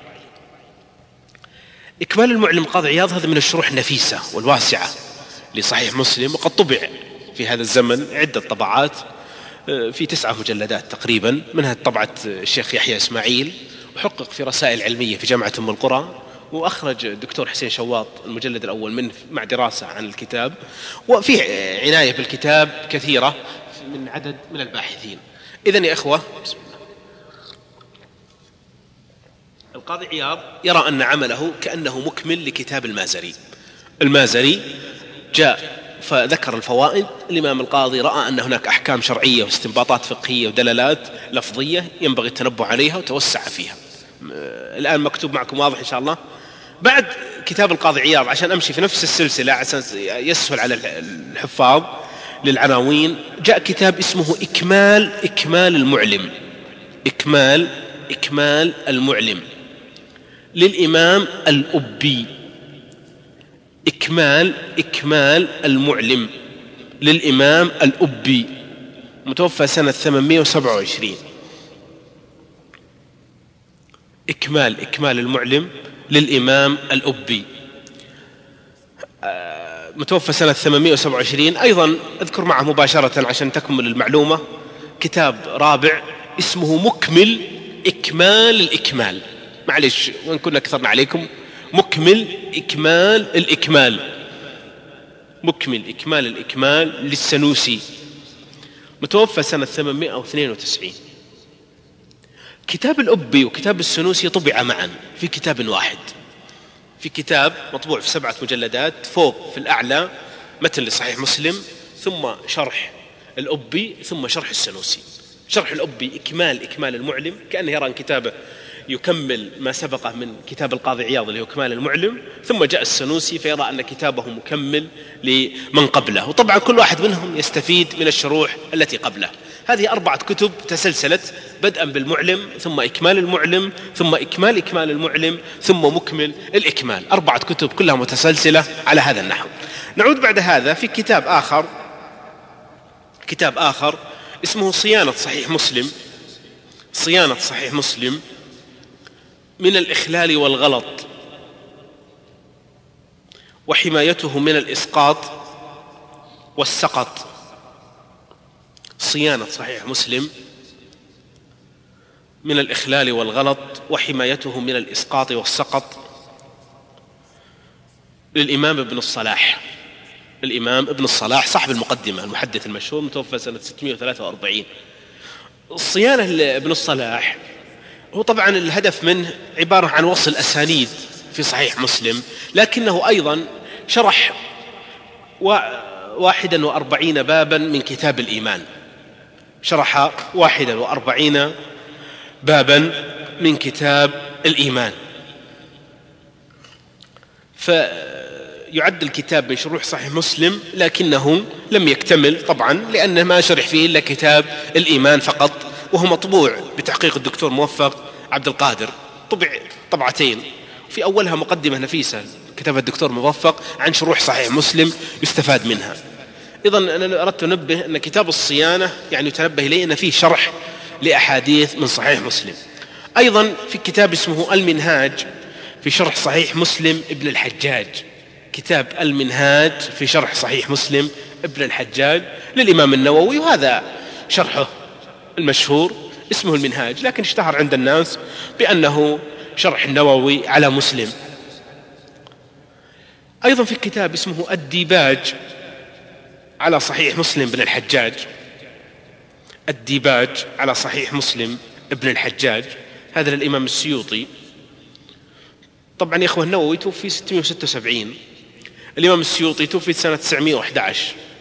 إكمال المعلم القاضي عياض هذا من الشروح النفيسة والواسعة لصحيح مسلم، وقد طبع في هذا الزمن عدة طبعات في 9 مجلدات تقريبا، منها طبعة الشيخ يحيى إسماعيل، وحقق في رسائل علمية في جامعة أم القرى، وأخرج الدكتور حسين شواط المجلد الأول منه مع دراسة عن الكتاب، وفي عناية بالكتاب كثيرة من عدد من الباحثين. إذن يا إخوة القاضي عياض يرى أن عمله كأنه مكمل لكتاب المازري. المازري جاء فذكر الفوائد، الإمام القاضي رأى أن هناك أحكام شرعية واستنباطات فقهية ودلالات لفظية ينبغي التنبه عليها وتوسع فيها. الآن مكتوب معكم واضح إن شاء الله. بعد كتاب القاضي عياض عشان أمشي في نفس السلسلة عشان يسهل على الحفاظ للعناوين، جاء كتاب اسمه إكمال المعلم. إكمال المعلم للإمام الأبي. إكمال المعلم للإمام الأبي، متوفى سنة 827. إكمال المعلم للإمام الأبي، متوفى سنة 827. أيضا أذكر معه مباشرة عشان تكمل المعلومة كتاب رابع اسمه إكمال الإكمال. معلش وإن كنا كثرنا عليكم، إكمال الإكمال للسنوسي، متوفى سنة 892. كتاب الأبي وكتاب السنوسي طبع معا في كتاب واحد، في كتاب مطبوع في 7 مجلدات، فوق في الأعلى متن لصحيح مسلم، ثم شرح الأبي، ثم شرح السنوسي. شرح الأبي إكمال المعلم، كأنه يرى أن كتابه يكمل ما سبقه من كتاب القاضي عياض اللي هو إكمال المعلم، ثم جاء السنوسي فيرى أن كتابه مكمل لمن قبله، وطبعا كل واحد منهم يستفيد من الشروح التي قبله. هذه 4 كتب تسلسلت بدءا بالمعلم، ثم إكمال المعلم، ثم إكمال المعلم، ثم مكمل الإكمال. 4 كتب كلها متسلسلة على هذا النحو. نعود بعد هذا في كتاب آخر اسمه صيانة صحيح مسلم من الإخلال والغلط وحمايته من الإسقاط والسقط. صيانة صحيح مسلم من الإخلال والغلط وحمايته من الإسقاط والسقط للإمام ابن الصلاح صاحب المقدمة، المحدث المشهور، متوفى سنة 643. الصيانة لابن الصلاح هو طبعا الهدف منه عبارة عن وصل أسانيد في صحيح مسلم، لكنه أيضا شرح 41 بابا من كتاب الإيمان، شرح 41 بابا من كتاب الإيمان. فيعد الكتاب من شروح صحيح مسلم، لكنه لم يكتمل طبعا لأنه ما شرح فيه إلا كتاب الإيمان فقط، وهو مطبوع بتحقيق الدكتور موفق عبد القادر، طبع طبعتين، في أولها مقدمة نفيسة كتبها الدكتور موفق عن شروح صحيح مسلم يستفاد منها. إذن أنا أردت أنبه أن كتاب الصيانة يعني تنبه إليه أن فيه شرح لأحاديث من صحيح مسلم. أيضا في كتاب اسمه المنهاج في شرح صحيح مسلم ابن الحجاج، كتاب المنهاج في شرح صحيح مسلم ابن الحجاج للإمام النووي، وهذا شرحه المشهور اسمه المنهاج، لكن اشتهر عند الناس بأنه شرح النووي على مسلم. أيضا في كتاب اسمه الديباج على صحيح مسلم ابن الحجاج، الديباج على صحيح مسلم ابن الحجاج، هذا للإمام السيوطي. طبعا يا أخوة النووي توفي 676، الإمام السيوطي توفي سنة 911،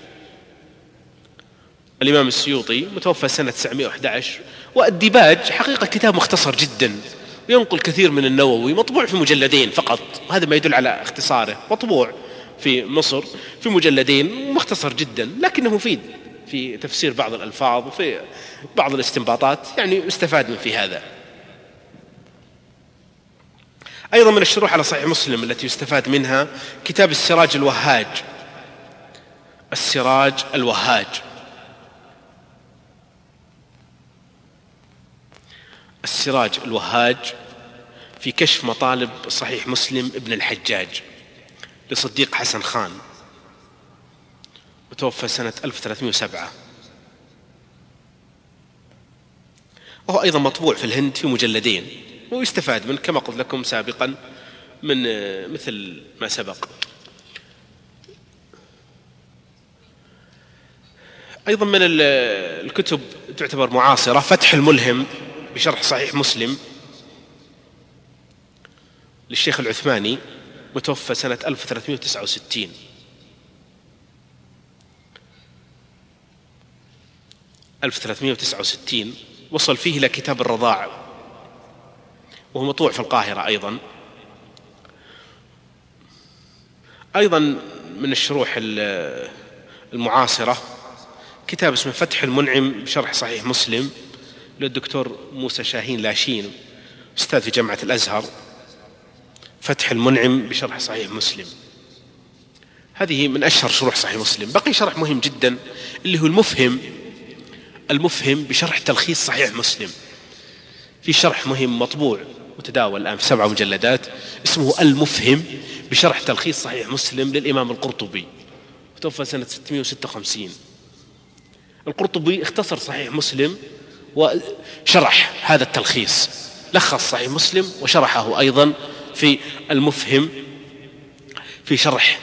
الإمام السيوطي متوفى سنة 911. والديباج حقيقة كتاب مختصر جدا، وينقل كثير من النووي، مطبوع في مجلدين فقط، هذا ما يدل على اختصاره، مطبوع في مصر في مجلدين، مختصر جدا لكنه مفيد في تفسير بعض الألفاظ وفي بعض الاستنباطات، يعني يستفاد من في هذا. أيضا من الشروح على صحيح مسلم التي يستفاد منها كتاب السراج الوهاج في كشف مطالب صحيح مسلم ابن الحجاج لصديق حسن خان، متوفى سنة 1307، وهو أيضا مطبوع في الهند في مجلدين، ويستفاد منه كما قلت لكم سابقا من مثل ما سبق. أيضا من الكتب تعتبر معاصرة فتح الملهم بشرح صحيح مسلم للشيخ العثماني متوفى سنة 1369. وصل فيه إلى كتاب الرضاع، وهو مطبوع في القاهرة أيضا من الشروح المعاصرة كتاب اسمه فتح المنعم بشرح صحيح مسلم للدكتور موسى شاهين لاشين، أستاذ في جامعة الأزهر. فتح المنعم بشرح صحيح مسلم، هذه من أشهر شروح صحيح مسلم. بقي شرح مهم جدا اللي هو المفهم بشرح تلخيص صحيح مسلم. في شرح مهم مطبوع متداول الآن في 7 مجلدات اسمه المفهم بشرح تلخيص صحيح مسلم للإمام القرطبي، توفى سنة 656. القرطبي اختصر صحيح مسلم وشرح هذا التلخيص، لخص صحيح مسلم وشرحه أيضا في المفهم في شرح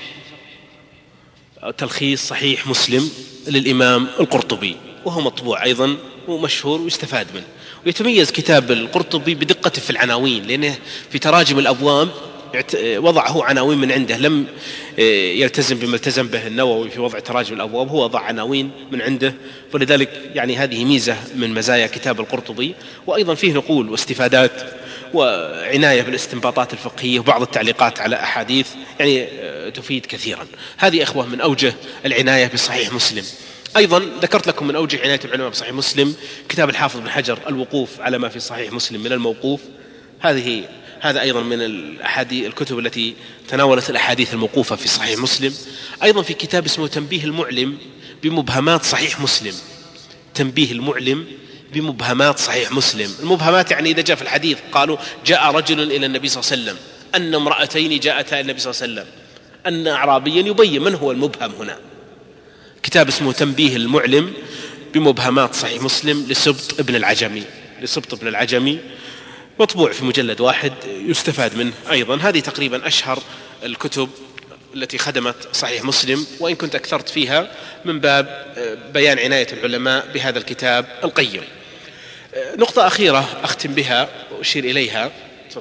تلخيص صحيح مسلم للإمام القرطبي، وهو مطبوع أيضا ومشهور ويستفاد منه. ويتميز كتاب القرطبي بدقته في العناوين، لأنه في تراجم الأبواب وضعه عناوين من عنده، لم يلتزم بما التزم به النووي في وضع تراجم الأبواب، هو وضع عناوين من عنده، ولذلك يعني هذه ميزة من مزايا كتاب القرطبي. وأيضا فيه نقول واستفادات وعناية بالاستنباطات الفقهية وبعض التعليقات على أحاديث يعني تفيد كثيرا. هذه أخوة من أوجه العناية بصحيح مسلم. أيضا ذكرت لكم من أوجه عناية العلماء بصحيح مسلم كتاب الحافظ بن حجر الوقوف على ما في صحيح مسلم من الموقوف. هذا أيضا من الكتب التي تناولت الأحاديث الموقوفة في صحيح مسلم. أيضا في كتاب اسمه تنبيه المعلم بمبهمات صحيح مسلم. تنبيه المعلم بمبهمات صحيح مسلم. المبهمات يعني إذا جاء في الحديث قالوا جاء رجل إلى النبي صلى الله عليه وسلم، أن امرأتين جاءتا إلى النبي صلى الله عليه وسلم، أن أعرابيا، يبين من هو المبهم هنا. كتاب اسمه تنبيه المعلم بمبهمات صحيح مسلم لسبط ابن العجمي، مطبوع في مجلد واحد، يستفاد منه أيضا. هذه تقريبا أشهر الكتب التي خدمت صحيح مسلم، وإن كنت أكثرت فيها من باب بيان عناية العلماء بهذا الكتاب القيم. نقطة أخيرة أختم بها وأشير إليها،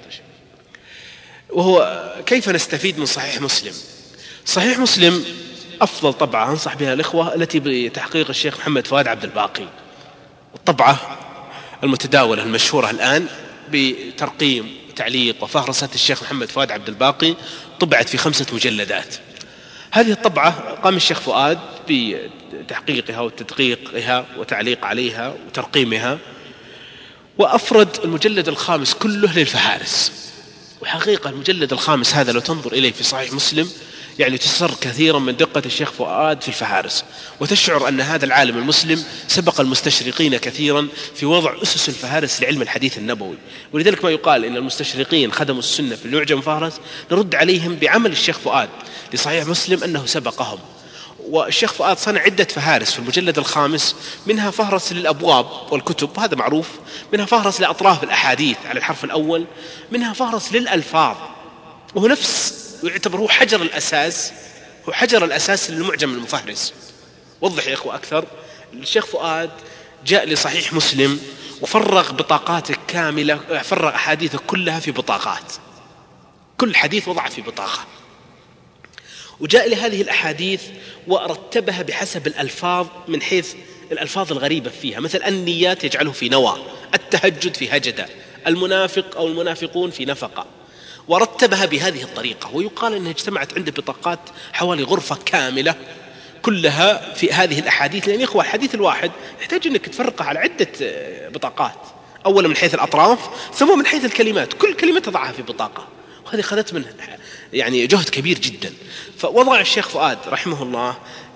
وهو كيف نستفيد من صحيح مسلم. صحيح مسلم أفضل طبعة أنصح بها الإخوة التي بتحقيق الشيخ محمد فؤاد عبد الباقي، الطبعة المتداولة المشهورة الآن بترقيم وتعليق وفهرسة الشيخ محمد فؤاد عبد الباقي، طبعت في 5 مجلدات. هذه الطبعة قام الشيخ فؤاد بتحقيقها وتدقيقها وتعليق عليها وترقيمها، وأفرد المجلد الخامس كله للفهارس. وحقيقة المجلد الخامس هذا لو تنظر إليه في صحيح مسلم يعني تسر كثيرا من دقة الشيخ فؤاد في الفهارس، وتشعر أن هذا العالم المسلم سبق المستشرقين كثيرا في وضع أسس الفهارس لعلم الحديث النبوي. ولذلك ما يقال إن المستشرقين خدموا السنة في المعجم فهرس، نرد عليهم بعمل الشيخ فؤاد لصحيح مسلم أنه سبقهم. والشيخ فؤاد صنع عدة فهارس في المجلد الخامس، منها فهرس للأبواب والكتب وهذا معروف، منها فهرس لأطراف الأحاديث على الحرف الأول، منها فهرس للألفاظ، وهو نفس ويعتبر هو حجر الأساس للمعجم المفهرس. وضح يا إخوة أكثر. الشيخ فؤاد جاء لصحيح مسلم وفرغ بطاقاته كاملة، فرغ أحاديثه كلها في بطاقات، كل حديث وضع في بطاقة، وجاء لهذه الأحاديث ورتبها بحسب الألفاظ من حيث الألفاظ الغريبة فيها، مثل النيات يجعله في نوى، التهجد في هجد، المنافق أو المنافقون في نفقة، ورتبها بهذه الطريقة. ويقال أنها اجتمعت عنده بطاقات حوالي غرفة كاملة كلها في هذه الأحاديث، لأن إخوة الحديث الواحد يحتاج أنك تفرقها على عدة بطاقات، أولا من حيث الأطراف ثم من حيث الكلمات، كل كلمة تضعها في بطاقة، وهذه خذت منه يعني جهد كبير جدا. فوضع الشيخ فؤاد رحمه الله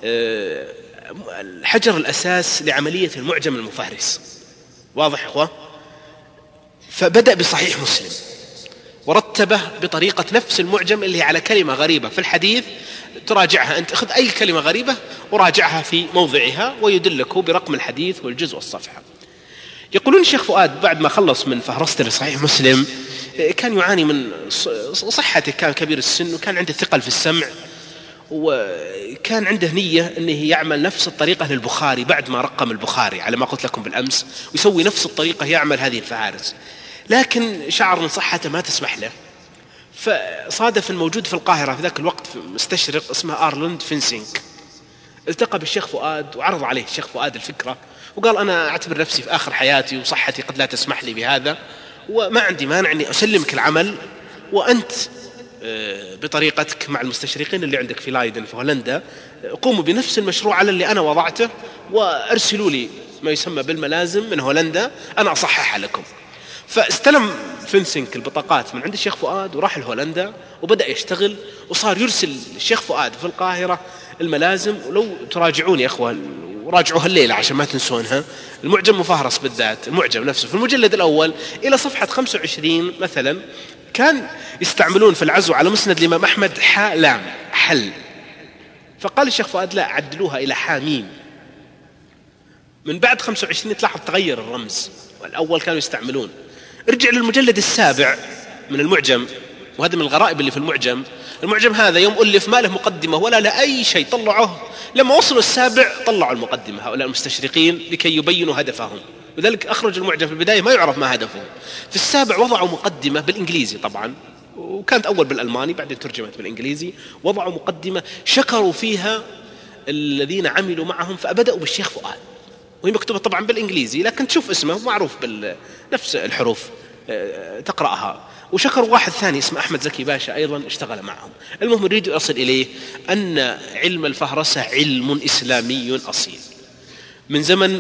حجر الأساس لعملية المعجم المفهرس. واضح يا إخوة؟ فبدأ بصحيح مسلم ورتبه بطريقة نفس المعجم اللي على كلمة غريبة في الحديث تراجعها أنت، أخذ أي كلمة غريبة وراجعها في موضعها ويدلك برقم الحديث والجزء والصفحة. يقولون الشيخ فؤاد بعد ما خلص من فهرسته لصحيح مسلم كان يعاني من صحته، كان كبير السن وكان عنده ثقل في السمع، وكان عنده نية أنه يعمل نفس الطريقة للبخاري بعد ما رقم البخاري على ما قلت لكم بالأمس، ويسوي نفس الطريقة يعمل هذه الفهارس، لكن شعر من صحته ما تسمح له، فصادف الموجود في القاهرة في ذاك الوقت مستشرق اسمه أرلند فينسينج، التقى بالشيخ فؤاد وعرض عليه الشيخ فؤاد الفكرة، وقال أنا أعتبر نفسي في آخر حياتي وصحتي قد لا تسمح لي بهذا، وما عندي مانع أني أسلمك العمل، وأنت بطريقتك مع المستشرقين اللي عندك في لايدن في هولندا قوموا بنفس المشروع على اللي أنا وضعته، وأرسلوا لي ما يسمى بالملازم من هولندا أنا أصحح لكم. فاستلم فينسينك البطاقات من عند الشيخ فؤاد وراح لهولندا وبدأ يشتغل، وصار يرسل الشيخ فؤاد في القاهرة الملازم. ولو تراجعون يا أخوان وراجعوها الليلة عشان ما تنسونها، المعجم مفهرس بالذات، المعجم نفسه في المجلد الأول إلى صفحة 25 مثلا كان يستعملون في العزو على مسند الإمام أحمد حا لام حل، فقال الشيخ فؤاد لا عدلوها إلى حاميم. من بعد 25 تلاحظ تغير الرمز، والأول كانوا يستعملون. ارجع للمجلد السابع من المعجم، وهذا من الغرائب اللي في المعجم. المعجم هذا يوم ألف ما له مقدمة ولا له أي شيء، طلعوه لما وصلوا السابع طلعوا المقدمة هؤلاء المستشرقين لكي يبينوا هدفهم، لذلك أخرج المعجم في البداية ما يعرف ما هدفهم. في السابع وضعوا مقدمة بالإنجليزي طبعا، وكانت أول بالألماني بعدين ترجمت بالإنجليزي، وضعوا مقدمة شكروا فيها الذين عملوا معهم، فبدأوا بالشيخ فؤاد، وهي مكتوبة طبعا بالإنجليزي لكن تشوف اسمه معروف بنفس الحروف تقرأها، وشكروا واحد ثاني اسمه أحمد زكي باشا أيضا اشتغل معهم. المهم نريد أصل إليه أن علم الفهرسة علم إسلامي أصيل من زمن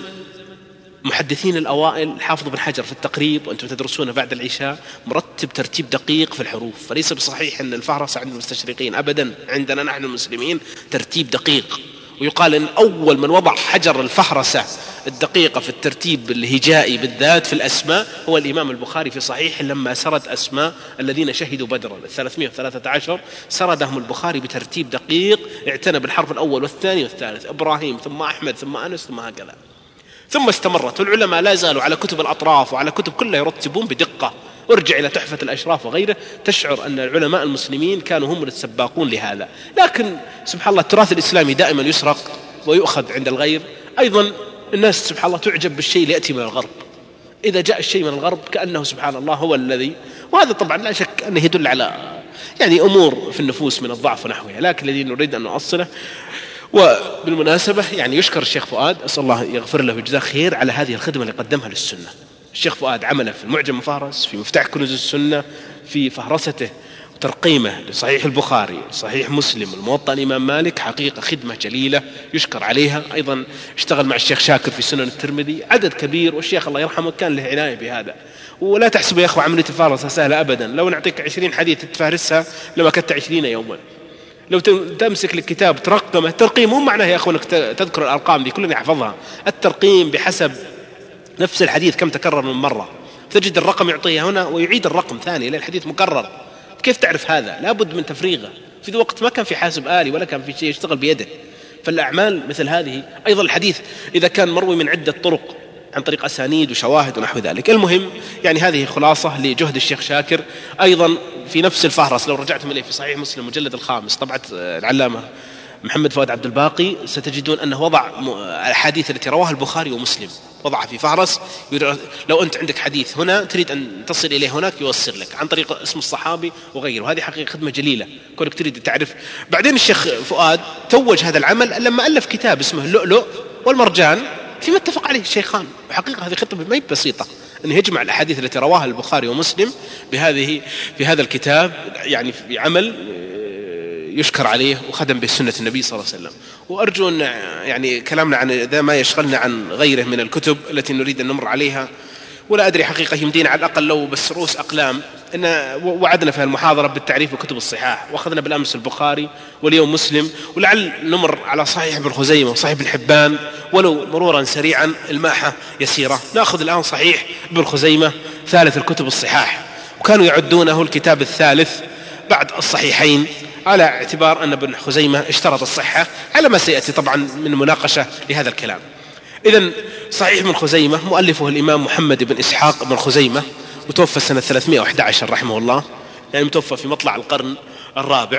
محدثين الأوائل. الحافظ بن حجر في التقريب وأنتم تدرسونه بعد العشاء مرتب ترتيب دقيق في الحروف، فليس بصحيح أن الفهرسة عند المستشرقين أبدا، عندنا نحن المسلمين ترتيب دقيق. ويقال أن أول من وضع حجر الفهرسة الدقيقة في الترتيب الهجائي بالذات في الأسماء هو الإمام البخاري في صحيح، لما سرد أسماء الذين شهدوا بدرا 313 سردهم البخاري بترتيب دقيق، اعتنى بالحرف الأول والثاني والثالث، إبراهيم ثم أحمد ثم أنس ثم هكذا. ثم استمرت، والعلماء لا زالوا على كتب الأطراف وعلى كتب كلها يرتبون بدقة. وارجع إلى تحفة الأشراف وغيره تشعر أن العلماء المسلمين كانوا هم السباقون لهذا. لكن سبحان الله التراث الإسلامي دائما يسرق ويؤخذ عند الغير. أيضا الناس سبحان الله تعجب بالشيء اللي يأتي من الغرب، إذا جاء الشيء من الغرب كأنه سبحان الله هو الذي، وهذا طبعا لا شك أنه يدل على يعني أمور في النفوس من الضعف ونحوها، لكن الذي نريد أن نؤصله. وبالمناسبة يعني يشكر الشيخ فؤاد، أسأل الله يغفر له ويجزاه خير على هذه الخدمة اللي قدمها للسنة. الشيخ فؤاد عمله في المعجم مفهرس، في مفتاح كنوز السنة، في فهرسته وترقيمه لصحيح البخاري، صحيح مسلم، الموطأ الإمام مالك، حقيقة خدمة جليلة يشكر عليها. أيضا اشتغل مع الشيخ شاكر في سنن الترمذي، عدد كبير، والشيخ الله يرحمه كان له عناية بهذا. ولا تحسبوا يا أخوة عملية الفهرسة سهلة أبدا، لو نعطيك 20 حديث تفهرسها لما كنت 20 يوما. لو تمسك الكتاب ترقمه، الترقيم مو معناه يا أخوة أنك تذكر الأرقام دي كلنا يحفظها، الترقيم بحسب نفس الحديث كم تكرر من مرة، تجد الرقم يعطيه هنا ويعيد الرقم ثاني لأن الحديث مكرر. كيف تعرف هذا؟ لابد من تفريغه. في ذو وقت ما كان في حاسب آلي ولا كان في شيء يشتغل بيده، فالأعمال مثل هذه. أيضا الحديث إذا كان مروي من عدة طرق عن طريق أسانيد وشواهد ونحو ذلك. المهم يعني هذه خلاصة لجهد الشيخ شاكر. أيضا في نفس الفهرس لو رجعتم إليه في صحيح مسلم مجلد الخامس طبعة العلامة محمد فؤاد عبد الباقي ستجدون أنه وضع الحديث التي رواها البخاري ومسلم وضعها في فهرس. لو أنت عندك حديث هنا تريد أن تصل إليه هناك يوصل لك عن طريق اسم الصحابي وغيره. هذه حقيقة خدمة جليلة كونك تريد تعرف. بعدين الشيخ فؤاد توج هذا العمل لما ألف كتاب اسمه اللؤلؤ والمرجان فيما اتفق عليه الشيخان. وحقيقة هذه خطة ما هي بسيطة أن يجمع الأحاديث التي رواها البخاري ومسلم في هذا الكتاب، يعني في عمل يشكر عليه وخدم به سنة النبي صلى الله عليه وسلم. وأرجو أن يعني كلامنا عن ذا ما يشغلنا عن غيره من الكتب التي نريد أن نمر عليها. ولا أدري حقيقة يمدينا على الأقل لو بس رؤوس أقلام إن وعدنا في المحاضرة بالتعريف بكتب الصحاح، وأخذنا بالأمس البخاري واليوم مسلم، ولعل نمر على صحيح ابن خزيمة وصحيح ابن حبان ولو مرورا سريعا الماحة يسيرة. نأخذ الآن صحيح ابن خزيمة ثالث الكتب الصحاح، وكانوا يعدونه الكتاب الثالث بعد الصحيحين على اعتبار أن ابن خزيمة اشترط الصحة على ما سيأتي طبعا من مناقشة لهذا الكلام. إذن صحيح ابن خزيمة مؤلفه الإمام محمد بن إسحاق بن خزيمة، متوفى سنة 311 رحمه الله، يعني متوفى في مطلع القرن الرابع.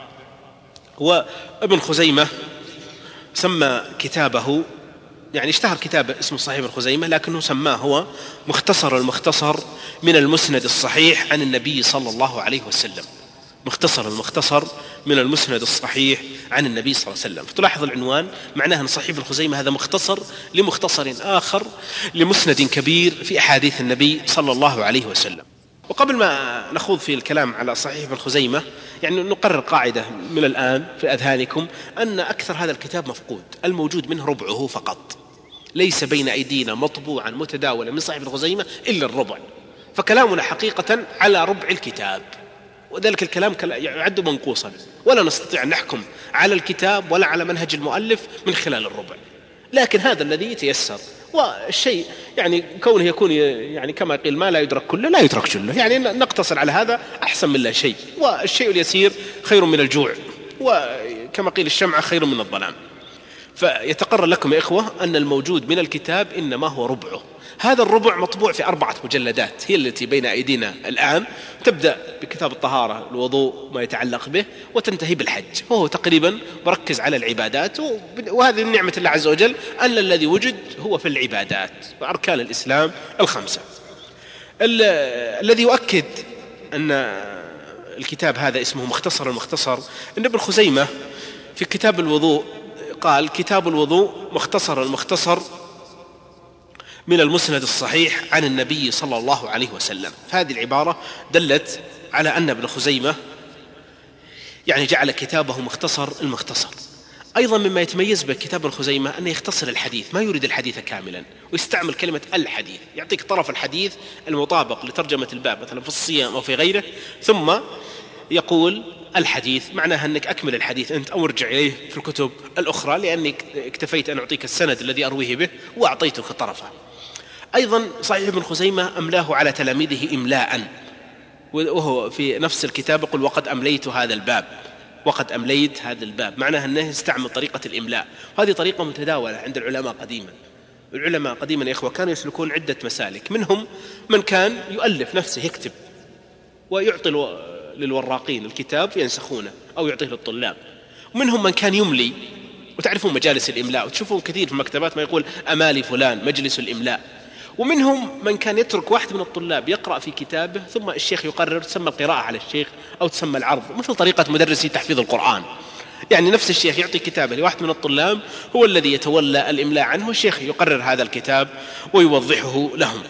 وابن خزيمة سمى كتابه، يعني اشتهر كتابه اسمه صحيح ابن خزيمة، لكنه سماه هو مختصر المختصر من المسند الصحيح عن النبي صلى الله عليه وسلم. مختصر المختصر من المسند الصحيح عن النبي صلى الله عليه وسلم. فتلاحظ العنوان معناه أن صحيح ابن خزيمة هذا مختصر لمختصر آخر لمسند كبير في أحاديث النبي صلى الله عليه وسلم. وقبل ما نخوض في الكلام على صحيح ابن خزيمة يعني نقرر قاعدة من الآن في أذهانكم أن أكثر هذا الكتاب مفقود، الموجود منه ربعه فقط، ليس بين أيدينا مطبوعا متداولا من صحيح ابن خزيمة إلا الربع، فكلامنا حقيقة على ربع الكتاب، وذلك الكلام يعد منقوصا، ولا نستطيع أن نحكم على الكتاب ولا على منهج المؤلف من خلال الربع، لكن هذا الذي يتيسر. والشيء يعني كونه يكون يعني كما قيل ما لا يدرك كله لا يترك جله، يعني نقتصر على هذا أحسن من لا شيء، والشيء اليسير خير من الجوع، وكما قيل الشمعة خير من الظلام. فيتقرر لكم يا إخوة أن الموجود من الكتاب إنما هو ربعه. هذا الربع مطبوع في 4 مجلدات هي التي بين أيدينا الآن، تبدأ بكتاب الطهارة الوضوء ما يتعلق به وتنتهي بالحج، وهو تقريبا مركز على العبادات، وهذه نعمة الله عز وجل أن الذي وجد هو في العبادات وأركان الإسلام ال5. الذي يؤكد أن الكتاب هذا اسمه مختصر المختصر أن ابن خزيمة في كتاب الوضوء قال كتاب الوضوء مختصر المختصر من المسند الصحيح عن النبي صلى الله عليه وسلم. فهذه العبارة دلت على أن ابن خزيمة يعني جعل كتابه مختصر المختصر. أيضا مما يتميز بكتاب ابن خزيمة أنه يختصر الحديث، ما يريد الحديث كاملا، ويستعمل كلمة الحديث، يعطيك طرف الحديث المطابق لترجمة الباب مثلا في الصيام أو في غيره، ثم يقول الحديث، معناها أنك أكمل الحديث أنت أو ارجع إليه في الكتب الأخرى، لأني اكتفيت أن أعطيك السند الذي أرويه به وأعطيتك طرفه. أيضا صحيح ابن خزيمة أملاه على تلاميذه إملاء، وهو في نفس الكتاب يقول وقد أمليت هذا الباب، وقد أمليت هذا الباب، معناها أنه يستعمل طريقة الإملاء، وهذه طريقة متداولة عند العلماء قديما. العلماء قديما يا إخوة كانوا يسلكون عدة مسالك، منهم من كان يؤلف نفسه يكتب ويعطي للوراقين الكتاب ينسخونه أو يعطيه للطلاب، ومنهم من كان يملي، وتعرفون مجالس الإملاء وتشوفون كثير في المكتبات ما يقول أمالي فلان مجلس الإملاء. ومنهم من كان يترك واحد من الطلاب يقرأ في كتابه ثم الشيخ يقرر، تسمى القراءة على الشيخ أو تسمى العرض، مثل طريقة مدرسي تحفيظ القرآن، يعني نفس الشيخ يعطي كتابه لواحد من الطلاب هو الذي يتولى الإملاء عنه، والشيخ يقرر هذا الكتاب ويوضحه لهم.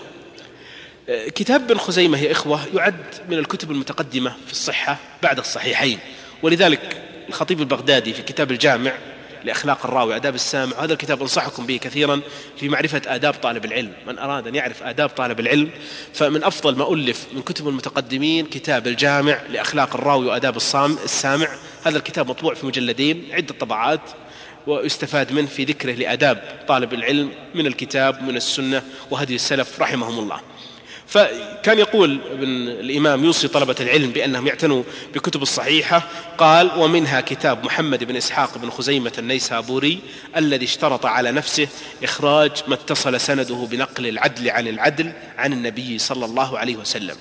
كتاب ابن خزيمة يا إخوة يعد من الكتب المتقدمة في الصحة بعد الصحيحين، ولذلك الخطيب البغدادي في كتاب الجامع لأخلاق الراوي آداب السامع، هذا الكتاب أنصحكم به كثيرا في معرفة آداب طالب العلم. من أراد أن يعرف آداب طالب العلم فمن أفضل ما ألف من كتب المتقدمين كتاب الجامع لأخلاق الراوي وآداب السامع. هذا الكتاب مطبوع في مجلدين عدة طبعات، ويستفاد منه في ذكره لآداب طالب العلم من الكتاب من السنة وهدي السلف رحمهم الله. فكان يقول ابن الإمام يوصي طلبة العلم بأنهم يعتنوا بكتب الصحيحة، قال ومنها كتاب محمد بن إسحاق بن خزيمة النيسابوري الذي اشترط على نفسه إخراج ما اتصل سنده بنقل العدل عن العدل عن النبي صلى الله عليه وسلم.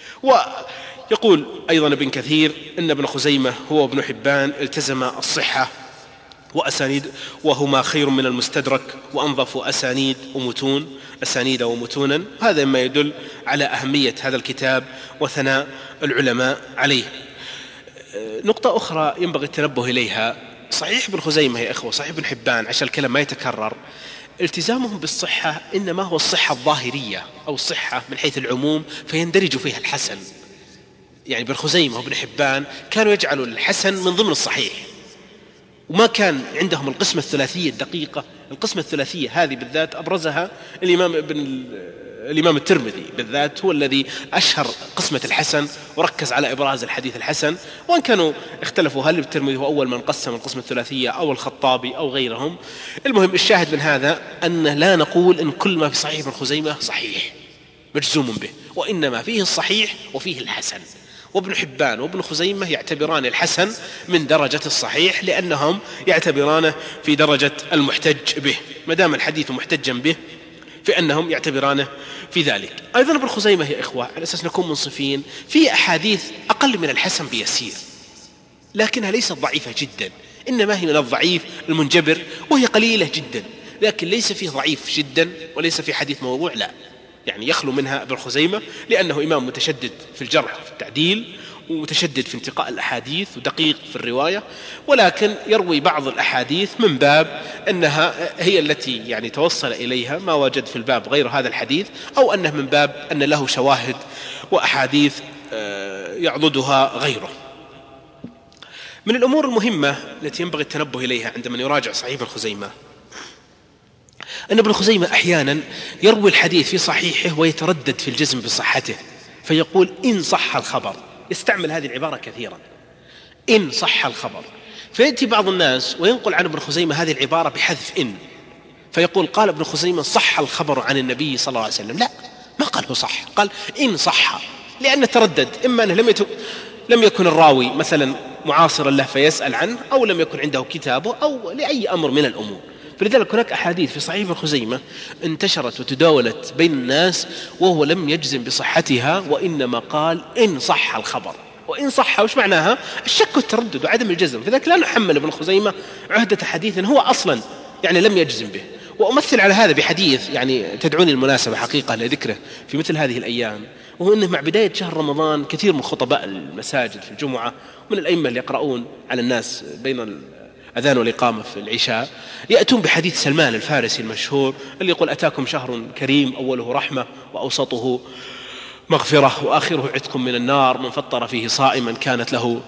ويقول أيضا ابن كثير إن ابن خزيمة هو ابن حبان التزم الصحة وأسانيد، وهما خير من المستدرك وأنظف أسانيد ومتونا. هذا ما يدل على أهمية هذا الكتاب وثناء العلماء عليه. نقطة أخرى ينبغي التنبه إليها، صحيح ابن خزيمة يا إخوة صحيح ابن حبان عشان الكلام ما يتكرر، التزامهم بالصحة إنما هو الصحة الظاهرية أو الصحة من حيث العموم فيندرج فيها الحسن. يعني ابن خزيمة وابن حبان كانوا يجعلوا الحسن من ضمن الصحيح، وما كان عندهم القسمة الثلاثية الدقيقة. القسمة الثلاثية هذه بالذات أبرزها الإمام الترمذي بالذات، هو الذي أشهر قسمة الحسن وركز على إبراز الحديث الحسن، وأن كانوا اختلفوا هل الترمذي هو أول من قسم القسمة الثلاثية أو الخطابي أو غيرهم. المهم الشاهد من هذا أن لا نقول إن كل ما في صحيح ابن خزيمة صحيح مجزوم به، وإنما فيه الصحيح وفيه الحسن. وابن حبان وابن خزيمة يعتبران الحسن من درجة الصحيح لأنهم يعتبرانه في درجة المحتج به، مدام الحديث محتجا به فإنهم يعتبرانه في ذلك. أيضا ابن خزيمة يا إخوة على أساس نكون منصفين في أحاديث أقل من الحسن بيسير، لكنها ليست ضعيفة جدا، إنما هي من الضعيف المنجبر وهي قليلة جدا، لكن ليس فيه ضعيف جدا وليس في حديث موضوع، لا، يعني يخلو منها ابن خزيمة لأنه إمام متشدد في الجرح في التعديل، ومتشدد في انتقاء الأحاديث ودقيق في الرواية، ولكن يروي بعض الأحاديث من باب أنها هي التي يعني توصل إليها ما وجد في الباب غير هذا الحديث، أو أنه من باب أن له شواهد وأحاديث يعضدها غيره. من الأمور المهمة التي ينبغي التنبه إليها عندما يراجع صحيح ابن خزيمة أن ابن خزيمة أحيانا يروي الحديث في صحيحه ويتردد في الجزم بصحته، فيقول إن صح الخبر، يستعمل هذه العبارة كثيرا، إن صح الخبر. فيأتي بعض الناس وينقل عن ابن خزيمة هذه العبارة بحذف إن، فيقول قال ابن خزيمة صح الخبر عن النبي صلى الله عليه وسلم. لا، ما قاله صح، قال إن صح، لأن تردد، إما أنه لم يكن الراوي مثلا معاصرا له فيسأل عنه، أو لم يكن عنده كتابه، أو لأي أمر من الأمور. فلذلك هناك أحاديث في صحيح ابن خزيمة انتشرت وتداولت بين الناس وهو لم يجزم بصحتها، وإنما قال إن صح الخبر. وإن صح وش معناها؟ الشك والتردد وعدم الجزم. فذلك لا نحمل ابن خزيمة عهدة حديث هو أصلا يعني لم يجزم به. وأمثل على هذا بحديث يعني تدعوني المناسبة حقيقة لذكره في مثل هذه الأيام، وهو أنه مع بداية شهر رمضان كثير من خطباء المساجد في الجمعة ومن الأئمة اللي يقرؤون على الناس بين الأذان والإقامة في العشاء يأتون بحديث سلمان الفارسي المشهور اللي يقول أتاكم شهر كريم أوله رحمة وأوسطه مغفرة وآخره عتق من النار، من فطر فيه صائما كانت له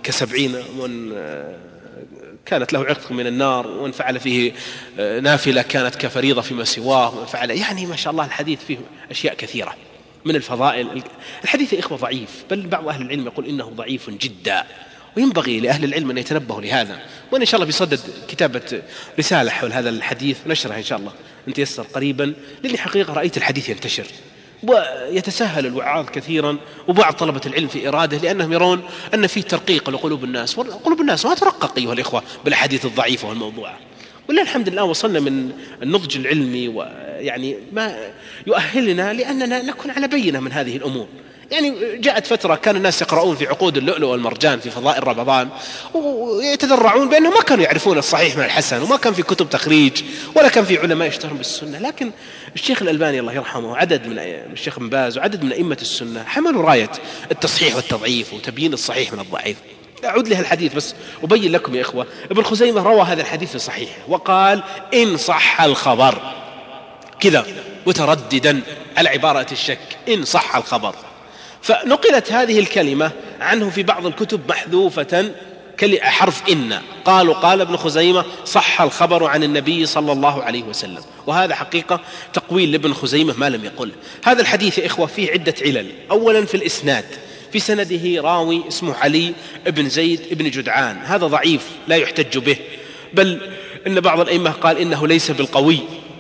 كانت له عتق من النار، ومن فعل فيه نافلة كانت كفريضة فيما سواه، ومن فعل يعني ما شاء الله الحديث فيه أشياء كثيرة من الفضائل. الحديث يا إخوة ضعيف، بل بعض أهل العلم يقول إنه ضعيف جدا، وينبغي لأهل العلم أن يتنبهوا لهذا. وأن إن شاء الله بيصدد كتابة رسالة حول هذا الحديث ونشرها إن شاء الله إن تيسر قريبا، لأني حقيقة رأيت الحديث ينتشر ويتساهل الوعاظ كثيرا وبعض طلبة العلم في إراده، لأنهم يرون أن فيه ترقيق لقلوب الناس، وقلوب الناس ما ترقق أيها الإخوة بالأحاديث الضعيفة والموضوعة. ولله الحمد لله وصلنا من النضج العلمي ويعني ما يؤهلنا لأننا نكون على بينة من هذه الأمور. يعني جاءت فترة كان الناس يقرؤون في عقود اللؤلؤ والمرجان في فضائل رمضان ويتذرعون بأنهم ما كانوا يعرفون الصحيح من الحسن، وما كان في كتب تخريج ولا كان في علماء يشتهرون بالسنة. لكن الشيخ الألباني الله يرحمه وعدد من الشيخ ابن باز وعدد من أئمة السنة حملوا راية التصحيح والتضعيف وتبيين الصحيح من الضعيف. أعود لها الحديث بس أبين لكم يا إخوة. ابن خزيمة روى هذا الحديث في صحيح وقال إن صح الخبر كذا مترددا على عبارة الشك، إن صح الخبر. فنقلت هذه الكلمة عنه في بعض الكتب محذوفة حرف إن، قال ابن خزيمة صح الخبر عن النبي صلى الله عليه وسلم، وهذا حقيقة تقويل لابن خزيمة ما لم يقل. هذا الحديث يا إخوة فيه عدة علل. أولا في الإسناد، في سنده راوي اسمه علي بن زيد بن جدعان، هذا ضعيف لا يحتج به، بل إن بعض الأئمة قال إنه ليس بالقوي،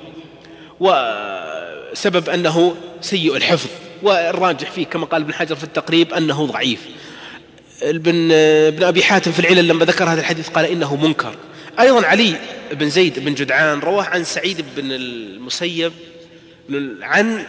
وسبب أنه سيء الحفظ، والراجح فيه كما قال ابن حجر في التقريب أنه ضعيف. ابن أبي حاتم في العلل لما ذكر هذا الحديث قال إنه منكر. أيضا علي بن زيد بن جدعان رواه عن سعيد بن المسيب عن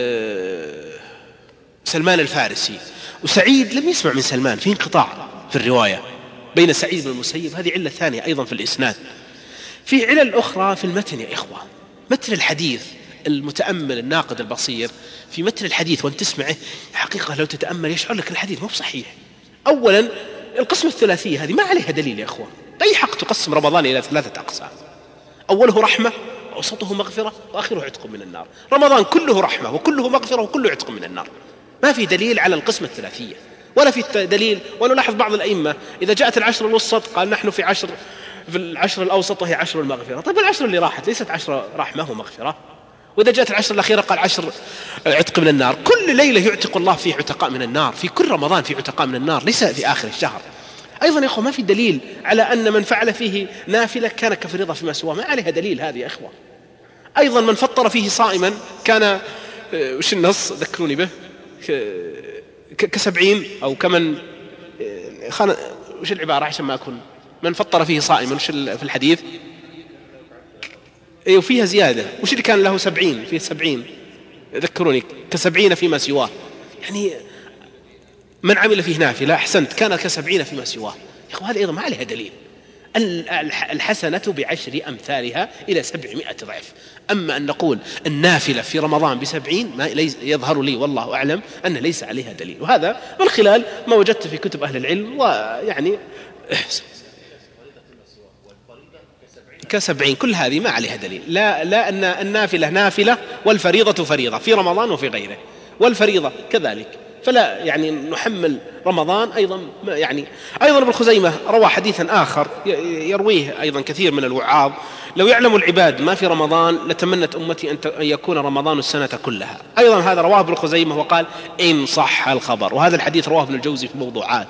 سلمان الفارسي، وسعيد لم يسمع من سلمان، في انقطاع في الرواية بين سعيد بن المسيب، هذه علة ثانية أيضا في الإسناد. في علل أخرى في المتن يا إخوة. متن الحديث المتأمل الناقد البصير في متن الحديث وأن تسمعه حقيقة لو تتأمل يشعر لك الحديث مو بصحيح. أولا القسمة الثلاثية هذه ما عليها دليل يا إخوة. بأي حق تقسم رمضان إلى 3 أقسام؟ أوله رحمة وأوسطه مغفرة وآخره عتق من النار. رمضان كله رحمة وكله مغفرة وكله عتق من النار. ما في دليل على القسمة الثلاثية ولا في دليل. ونلاحظ بعض الأئمة إذا جاءت العشر الوسط قال نحن في العشر الأوسط وهي 10 المغفرة. طيب العشر اللي راحت ليست 10 رحمة ومغفرة؟ وإذا جاءت العشر الأخيرة قال 10 عتق من النار. كل ليلة يعتق الله فيه عتقاء من النار، في كل رمضان في عتقاء من النار، ليس في آخر الشهر. أيضا يا إخوة ما في دليل على أن من فعل فيه نافلة كان كفريضة فيما سواه، ما عليها دليل هذه يا إخوة. أيضا من فطر فيه صائما كان وش النص ذكروني به ك70 أو كمن وش العبارة عشان ما أكون من فطر فيه صائما وش في الحديث وفيها زيادة وش اللي كان له 70 فيه 70 ذكروني ك70 فيما سواه، يعني من عمل فيه نافلة أحسنت كان ك70 فيما سواه. يا أخوة هذا أيضا ما عليها دليل. الحسنة ب10 أمثالها إلى 700 ضعف. أما أن نقول النافلة في رمضان ب70 ما يظهر لي والله أعلم أن ليس عليها دليل، وهذا من خلال ما وجدت في كتب أهل العلم. ويعني ك70 كل هذه ما عليها دليل. لا أن النافلة نافلة والفريضة فريضة في رمضان وفي غيره، والفريضة كذلك، فلا يعني نحمل رمضان أيضا. يعني أيضا ابن خزيمة روى حديثا آخر يرويه أيضا كثير من الوعاظ: لو يعلم العباد ما في رمضان لتمنت أمتي أن يكون رمضان السنة كلها. أيضا هذا رواه ابن خزيمة وقال إن صح الخبر، وهذا الحديث رواه ابن الجوزي في موضوعات.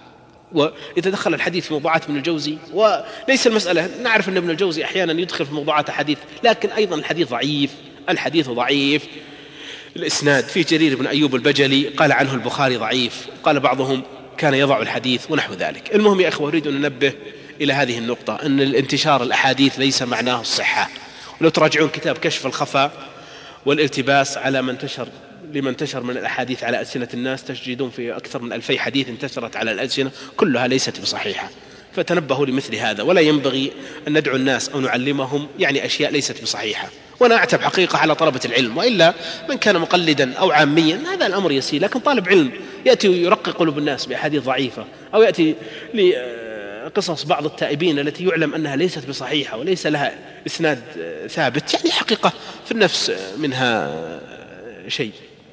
ويتدخل الحديث في موضوعات ابن الجوزي، وليس المسألة، نعرف أن ابن الجوزي أحيانا يدخل في موضوعات حديث، لكن أيضا الحديث ضعيف. الإسناد في جرير بن أيوب البجلي قال عنه البخاري ضعيف، قال بعضهم كان يضع الحديث ونحو ذلك. المهم يا أخوة، أريد أن ننبه إلى هذه النقطة، أن الانتشار الأحاديث ليس معناه الصحة. ولو تراجعون كتاب كشف الخفاء والالتباس على لمن انتشر من الأحاديث على ألسنة الناس، تجدون في أكثر من 2000 حديث انتشرت على الألسنة كلها ليست بصحيحة. فتنبهوا لمثل هذا، ولا ينبغي أن ندعو الناس أو نعلمهم يعني أشياء ليست بصحيحة. وأنا أعتب حقيقة على طلبة العلم، وإلا من كان مقلدا أو عاميا هذا الأمر يسير، لكن طالب علم يأتي ويرقق قلوب الناس بأحاديث ضعيفة، أو يأتي لقصص بعض التائبين التي يعلم أنها ليست بصحيحة وليس لها إسناد ثابت، يعني حقيقة في النفس منها شيء.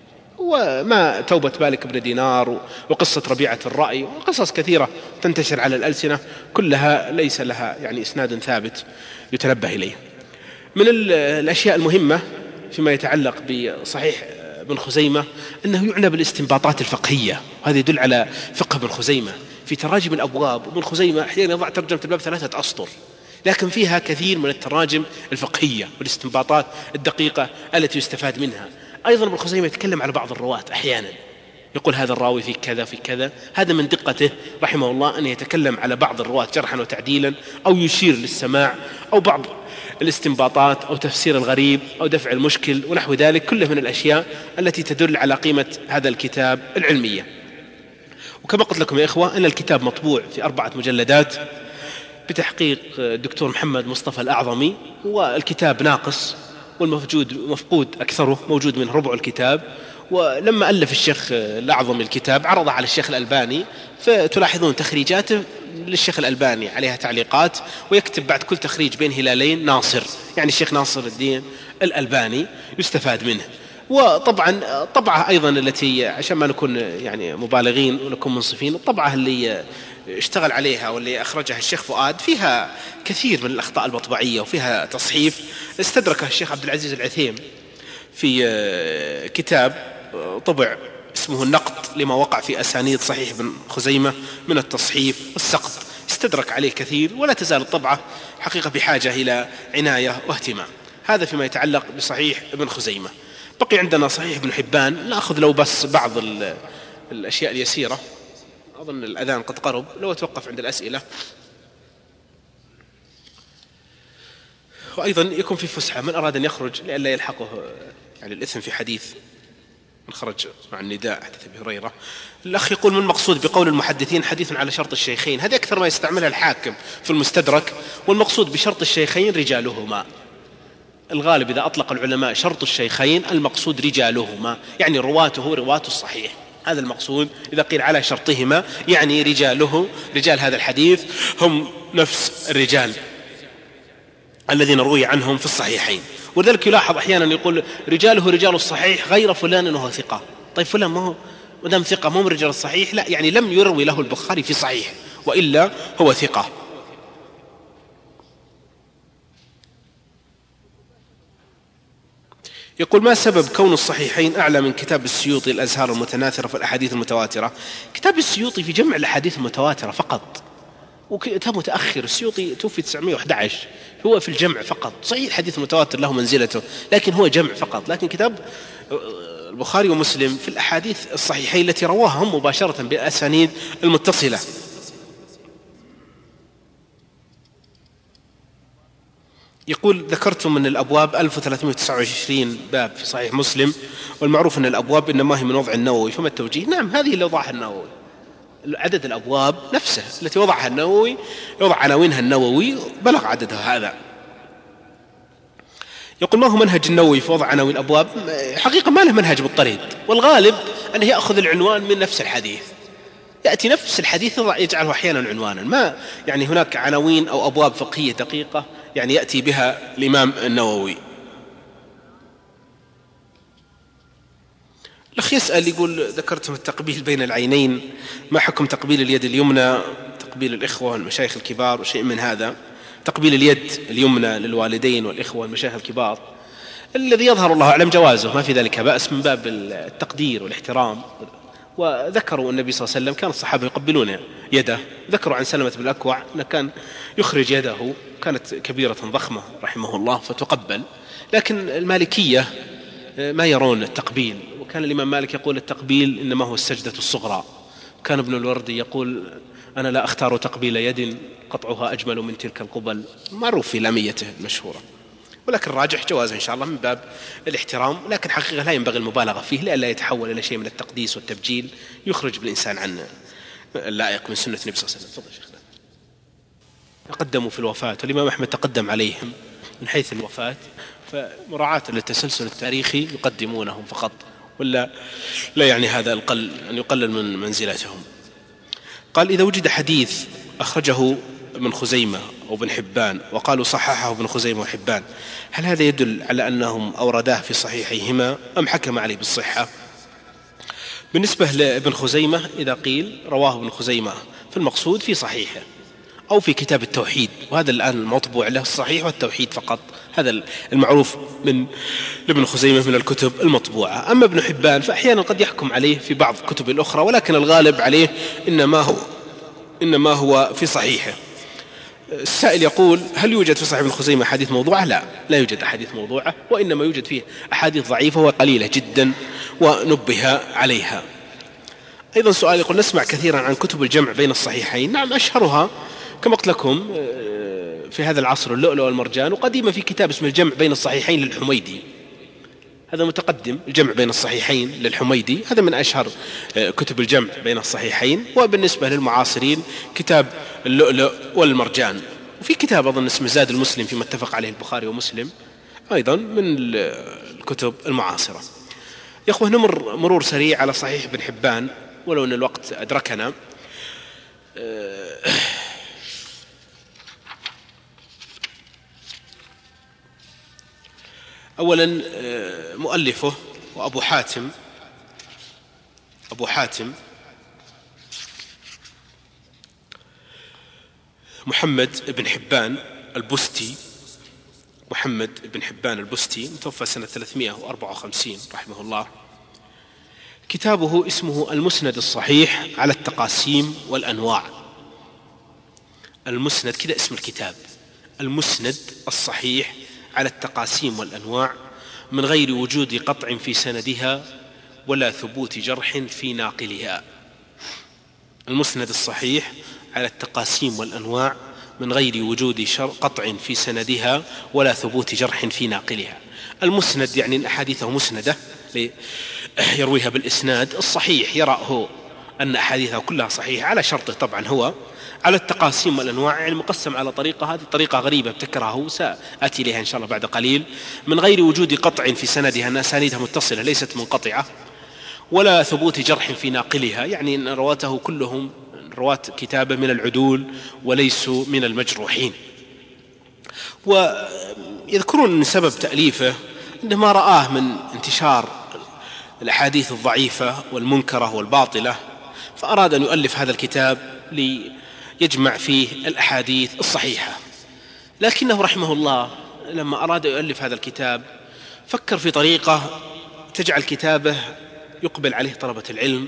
وما توبة مالك بن دينار وقصة ربيعة الرأي وقصص كثيرة تنتشر على الألسنة كلها ليس لها يعني إسناد ثابت يتنبه إليه. من الأشياء المهمة فيما يتعلق بصحيح ابن خزيمة أنه يعنى بالاستنباطات الفقهية، وهذا يدل على فقه ابن خزيمة. في تراجم الأبواب ابن خزيمة أحيانا يضع ترجمة الباب 3 أسطر، لكن فيها كثير من التراجم الفقهية والاستنباطات الدقيقة التي يستفاد منها. أيضا ابن خزيمة يتكلم على بعض الرواة أحيانا، يقول هذا الراوي في كذا في كذا. هذا من دقته رحمه الله أن يتكلم على بعض الرواة جرحا وتعديلا، أو يشير للسماع، أو بعض الاستنباطات، أو تفسير الغريب، أو دفع المشكل ونحو ذلك، كله من الأشياء التي تدل على قيمة هذا الكتاب العلمية. وكما قلت لكم يا إخوة أن الكتاب مطبوع في 4 مجلدات بتحقيق الدكتور محمد مصطفى الأعظمي، والكتاب ناقص مفقود أكثره، موجود من ربع الكتاب. ولما ألف الشيخ الأعظمي الكتاب عرض على الشيخ الألباني، فتلاحظون تخريجاته للشيخ الألباني عليها تعليقات، ويكتب بعد كل تخريج بين هلالين ناصر، يعني الشيخ ناصر الدين الألباني يستفاد منه. وطبعا طبعة أيضا التي عشان ما نكون يعني مبالغين ونكون منصفين، الطبعة اللي اشتغل عليها واللي أخرجها الشيخ فؤاد فيها كثير من الأخطاء المطبعية وفيها تصحيف استدركها الشيخ عبد العزيز العثيم في كتاب طبع اسمه النقد لما وقع في أسانيد صحيح ابن خزيمة من التصحيف والسقط، استدرك عليه كثير، ولا تزال الطبعة حقيقة بحاجة إلى عناية واهتمام. هذا فيما يتعلق بصحيح ابن خزيمة. بقي عندنا صحيح ابن حبان، نأخذ لو بس بعض الأشياء اليسيرة. أظن الأذان قد قرب، لو أتوقف عند الأسئلة. وأيضا يكون في فسحة، من أراد أن يخرج لئلا يلحقه يعني الإثم في حديث من خرج مع النداء حديث أبي هريرة. الأخ يقول: من المقصود بقول المحدثين حديث على شرط الشيخين؟ هذه أكثر ما يستعملها الحاكم في المستدرك. والمقصود بشرط الشيخين رجالهما. الغالب إذا أطلق العلماء شرط الشيخين المقصود رجالهما، يعني رواته رواة الصحيح، هذا المقصود. إذا قيل على شرطهما يعني رجال هذا الحديث هم نفس الرجال الذين روي عنهم في الصحيحين. ولذلك يلاحظ أحيانا يقول رجاله رجال الصحيح غير فلان وهو ثقة. طيب فلان ما هو مدام ثقة ما هو من رجال الصحيح؟ لا، يعني لم يروي له البخاري في صحيح، وإلا هو ثقة. يقول: ما سبب كون الصحيحين أعلى من كتاب السيوطي الأزهار المتناثرة في الأحاديث المتواترة؟ كتاب السيوطي في جمع الأحاديث المتواترة فقط، وكتاب متأخر. السيوطي توفي 911، هو في الجمع فقط. صحيح الحديث المتواتر له منزلته، لكن هو جمع فقط. لكن كتاب البخاري ومسلم في الأحاديث الصحيحين التي رواها هم مباشرة بالأسانيد المتصلة. يقول: ذكرتم من الأبواب 1329 باب في صحيح مسلم، والمعروف أن الأبواب إنما هي من وضع النووي، فما التوجيه؟ نعم، هذه اللي وضعها النووي، عدد الأبواب نفسه التي وضعها النووي، يوضع عناوينها النووي، بلغ عددها هذا. يقول ما هو منهج النووي في وضع عناوين الأبواب؟ حقيقة ما له منهج مضطرد، والغالب أنه يأخذ العنوان من نفس الحديث، يأتي نفس الحديث يجعله أحيانا عنوانا، ما يعني هناك عناوين أو أبواب فقهية دقيقة يعني يأتي بها الإمام النووي. الأخ يسأل يقول ذكرتم التقبيل بين العينين، ما حكم تقبيل اليد اليمنى، تقبيل الإخوة والمشايخ الكبار وشيء من هذا؟ تقبيل اليد اليمنى للوالدين والإخوة والمشايخ الكبار الذي يظهر الله أعلم جوازه، ما في ذلك بأس من باب التقدير والاحترام. وذكروا النبي صلى الله عليه وسلم كان الصحابة يقبلون يده، ذكروا عن سلمة بن الأكوع أنه كان يخرج يده، كانت كبيرة ضخمة رحمه الله فتقبل. لكن المالكية ما يرون التقبيل، وكان الإمام مالك يقول التقبيل إنما هو السجدة الصغرى. كان ابن الوردي يقول أنا لا أختار تقبيل يد قطعها أجمل من تلك القبل، معروف في لاميته المشهورة. ولكن الراجح جوازه إن شاء الله من باب الاحترام، لكن حقيقة لا ينبغي المبالغة فيه لئلا يتحول إلى شيء من التقديس والتبجيل يخرج بالإنسان عن اللائق من سنة النبي صلى الله عليه وسلم. تفضل شيخنا. تقدموا في الوفاة والإمام أحمد تقدم عليهم من حيث الوفاة، فمراعاة للتسلسل التاريخي يقدمونهم فقط، ولا لا يعني هذا أن يقلل من منزلتهم. قال إذا وجد حديث أخرجه ابن خزيمة أو ابن حبان وقالوا صححه ابن خزيمة وحبان، هل هذا يدل على أنهم أورداه في صحيحيهما أم حكم عليه بالصحة؟ بالنسبة لابن خزيمة إذا قيل رواه ابن خزيمة فالمقصود في صحيحه أو في كتاب التوحيد، وهذا الآن المطبوع له الصحيح والتوحيد فقط، هذا المعروف من ابن خزيمة من الكتب المطبوعة. أما ابن حبان فأحيانا قد يحكم عليه في بعض الكتب الأخرى، ولكن الغالب عليه إنما هو في صحيحه. السائل يقول هل يوجد في صحيح ابن خزيمة أحاديث موضوعة؟ لا يوجد أحاديث موضوعة، وإنما يوجد فيه أحاديث ضعيفة وقليلة جدا ونبه عليها. أيضا سؤال يقول نسمع كثيرا عن كتب الجمع بين الصحيحين. نعم، أشهرها كما قلت لكم في هذا العصر اللؤلؤ والمرجان، وقديما في كتاب اسمه الجمع بين الصحيحين للحميدي، هذا متقدم، الجمع بين الصحيحين للحميدي، هذا من أشهر كتب الجمع بين الصحيحين. وبالنسبة للمعاصرين كتاب اللؤلؤ والمرجان، وفي كتاب أظن اسمه زاد المسلم فيما اتفق عليه البخاري ومسلم، أيضا من الكتب المعاصرة. يا أخوة نمر مرور سريع على صحيح ابن حبان ولو أن الوقت أدركنا. أولا مؤلفه وأبو حاتم محمد بن حبان البستي، محمد بن حبان البستي متوفى سنة 354 رحمه الله. كتابه اسمه المسند الصحيح على التقاسيم والأنواع. المسند كده اسم الكتاب، المسند الصحيح على التقاسيم والأنواع من غير وجود قطع في سندها ولا ثبوت جرح في ناقلها. المسند الصحيح على التقاسيم والأنواع من غير وجود قطع في سندها ولا ثبوت جرح في ناقلها. المسند يعني الأحاديث مسندة يرويها بالإسناد الصحيح، يرى هو أن أحاديثها كلها صحيحة على شرطه طبعا هو. على التقاسيم والأنواع يعني مقسم على طريقة، هذه طريقة غريبة ابتكرها سأتي إليها إن شاء الله بعد قليل. من غير وجود قطع في سندها، أن أسانيدها متصلة ليست منقطعة، ولا ثبوت جرح في ناقلها، يعني أن رواته كلهم رواة كتابة من العدول وليسوا من المجروحين. ويذكرون من سبب تأليفه أنه ما رآه من انتشار الأحاديث الضعيفة والمنكرة والباطلة، فأراد أن يؤلف هذا الكتاب ليجمع فيه الأحاديث الصحيحة. لكنه رحمه الله لما أراد يؤلف هذا الكتاب فكر في طريقة تجعل كتابه يقبل عليه طلبة العلم،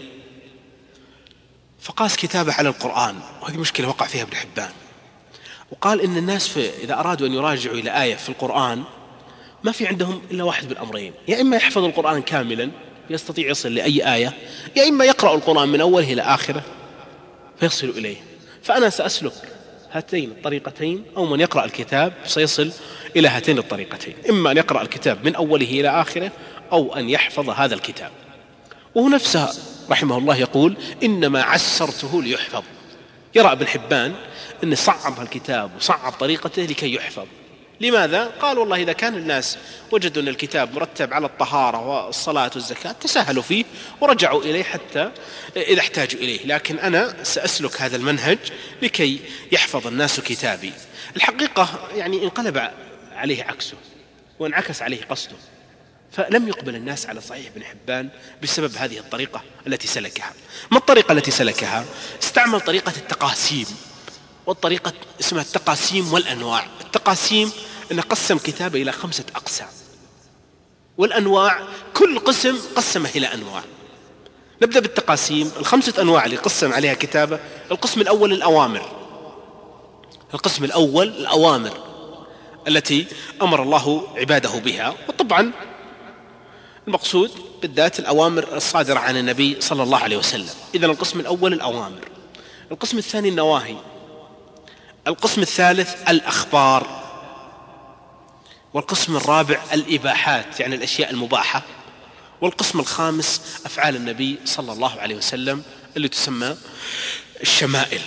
فقاس كتابه على القرآن، وهذه مشكلة وقع فيها ابن حبان. وقال إن الناس إذا أرادوا أن يراجعوا إلى آية في القرآن ما في عندهم إلا واحد بالأمرين، يا إما يحفظ القرآن كاملا يستطيع يصل لأي آية، يا إما يقرأ القرآن من أوله إلى آخره فيصل إليه. فأنا سأسلك هاتين الطريقتين، أو من يقرأ الكتاب سيصل إلى هاتين الطريقتين، إما أن يقرأ الكتاب من أوله إلى آخره أو أن يحفظ هذا الكتاب. وهو نفسها رحمه الله يقول إنما عسرته ليحفظ. يرى ابن حبان أن صعب الكتاب وصعب طريقته لكي يحفظ. لماذا؟ قال والله إذا كان الناس وجدوا أن الكتاب مرتب على الطهارة والصلاة والزكاة تساهلوا فيه ورجعوا إليه حتى إذا احتاجوا إليه، لكن أنا سأسلك هذا المنهج لكي يحفظ الناس كتابي. الحقيقة يعني انقلب عليه عكسه وانعكس عليه قصده، فلم يقبل الناس على صحيح ابن حبان بسبب هذه الطريقة التي سلكها. ما الطريقة التي سلكها؟ استعمل طريقة التقاسيم، والطريقة اسمها التقاسيم والأنواع. التقاسيم أنه قسم كتابه إلى 5 أقسام، والأنواع كل قسم قسمه إلى أنواع. نبدأ بالتقاسيم. 5 أنواع اللي قسم عليها كتابه: القسم الأول الأوامر. القسم الأول الأوامر التي أمر الله عباده بها، وطبعا المقصود بالذات الأوامر الصادرة عن النبي صلى الله عليه وسلم. إذن القسم الأول الأوامر. القسم الثاني النواهي. القسم الثالث الأخبار. والقسم الرابع الإباحات، يعني الأشياء المباحة. والقسم الخامس أفعال النبي صلى الله عليه وسلم اللي تسمى الشمائل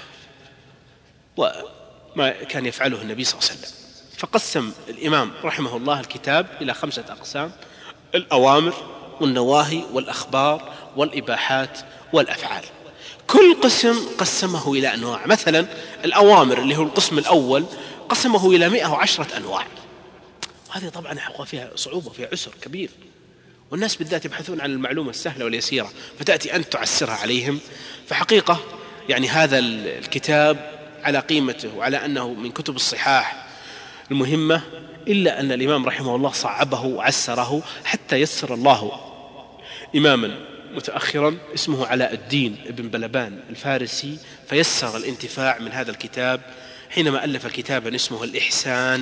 وما كان يفعله النبي صلى الله عليه وسلم. فقسم الإمام رحمه الله الكتاب إلى 5 أقسام: الأوامر والنواهي والأخبار والإباحات والأفعال. كل قسم قسمه إلى أنواع. مثلا الأوامر اللي هو القسم الأول قسمه إلى 110 أنواع. هذه طبعا فيها صعوبة، فيها عسر كبير، والناس بالذات يبحثون عن المعلومة السهلة واليسيرة، فتأتي أنت تعسرها عليهم. فحقيقة يعني هذا الكتاب على قيمته وعلى أنه من كتب الصحاح المهمة، إلا أن الإمام رحمه الله صعبه وعسره حتى يسر الله إماما متأخرا اسمه علاء الدين ابن بلبان الفارسي، فيسر الانتفاع من هذا الكتاب حينما ألف كتابا اسمه الإحسان،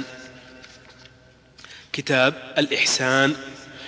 كتاب الإحسان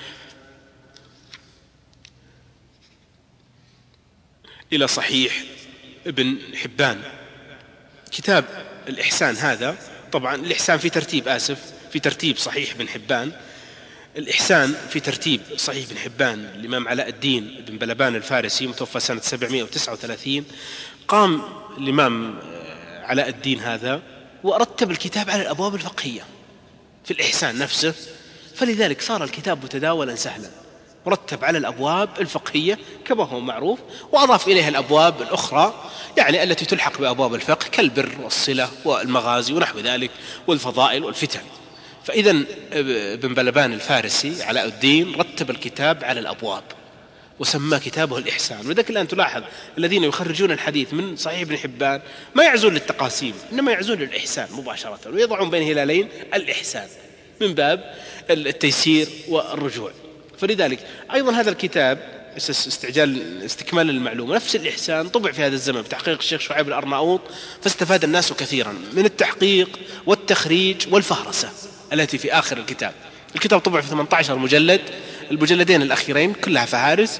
إلى صحيح ابن حبان. كتاب الإحسان هذا طبعا الإحسان في ترتيب صحيح ابن حبان. الإحسان في ترتيب صحيح ابن حبان الإمام علاء الدين ابن بلبان الفارسي متوفى سنة 739. قام الإمام علاء الدين هذا ورتب الكتاب على الأبواب الفقهية في الإحسان نفسه، فلذلك صار الكتاب متداولا سهلا مرتب على الأبواب الفقهية كما هو معروف، وأضاف إليها الأبواب الأخرى يعني التي تلحق بأبواب الفقه كالبر والصلة والمغازي ونحو ذلك والفضائل والفتن. فإذا ابن بلبان الفارسي علاء الدين رتب الكتاب على الأبواب وسمى كتابه الإحسان. وذلك الآن تلاحظ الذين يخرجون الحديث من صحيح ابن حبان ما يعزون للتقاسيم، إنما يعزون للإحسان مباشرة، ويضعون بين هلالين الإحسان من باب التيسير والرجوع. فلذلك أيضا هذا الكتاب استكمال المعلومة نفس الإحسان طبع في هذا الزمن بتحقيق الشيخ شعيب الأرناؤوط، فاستفاد الناس كثيرا من التحقيق والتخريج والفهرسة التي في آخر الكتاب. الكتاب طبع في 18 مجلد، المجلدين الأخيرين كلها فهارس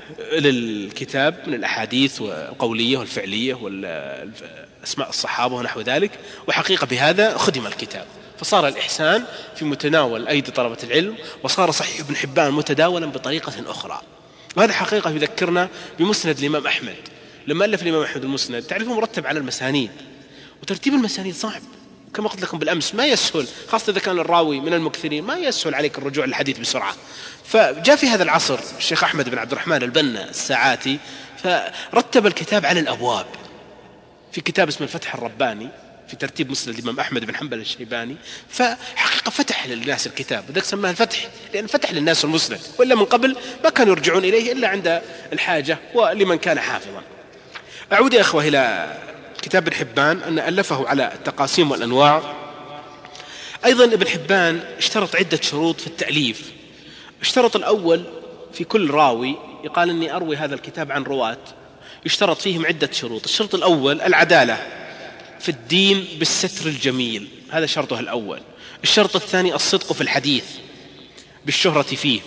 للكتاب من الأحاديث والقولية والفعلية والأسماء الصحابة ونحو ذلك. وحقيقة بهذا خدم الكتاب، فصار الإحسان في متناول أيدي طلبة العلم، وصار صحيح ابن حبان متداولا بطريقة أخرى. وهذا حقيقة يذكرنا بمسند الإمام أحمد. لما ألف الإمام أحمد المسند تعرفون مرتب على المسانيد، وترتيب المسانيد صعب كما قلت لكم بالأمس، ما يسهل، خاصة إذا كان الراوي من المكثرين ما يسهل عليك الرجوع للحديث بسرعة. فجاء في هذا العصر الشيخ أحمد بن عبد الرحمن البنا الساعاتي فرتب الكتاب على الأبواب في كتاب اسمه الفتح الرباني في ترتيب مسند الإمام أحمد بن حنبل الشيباني. فحقيقة فتح للناس الكتاب، وذلك سماه الفتح لأن فتح للناس المسند، وإلا من قبل ما كانوا يرجعون إليه إلا عند الحاجة ولمن كان حافظا. أعود يا أخوة إلى كتاب ابن حبان أن ألفه على التقاسيم والأنواع. أيضا ابن حبان اشترط عدة شروط في التأليف. اشترط الأول في كل راوي يقال أني أروي هذا الكتاب عن رواة، يشترط فيهم عدة شروط. الشرط الأول العدالة في الدين بالستر الجميل، هذا شرطه الأول. الشرط الثاني الصدق في الحديث بالشهرة فيه.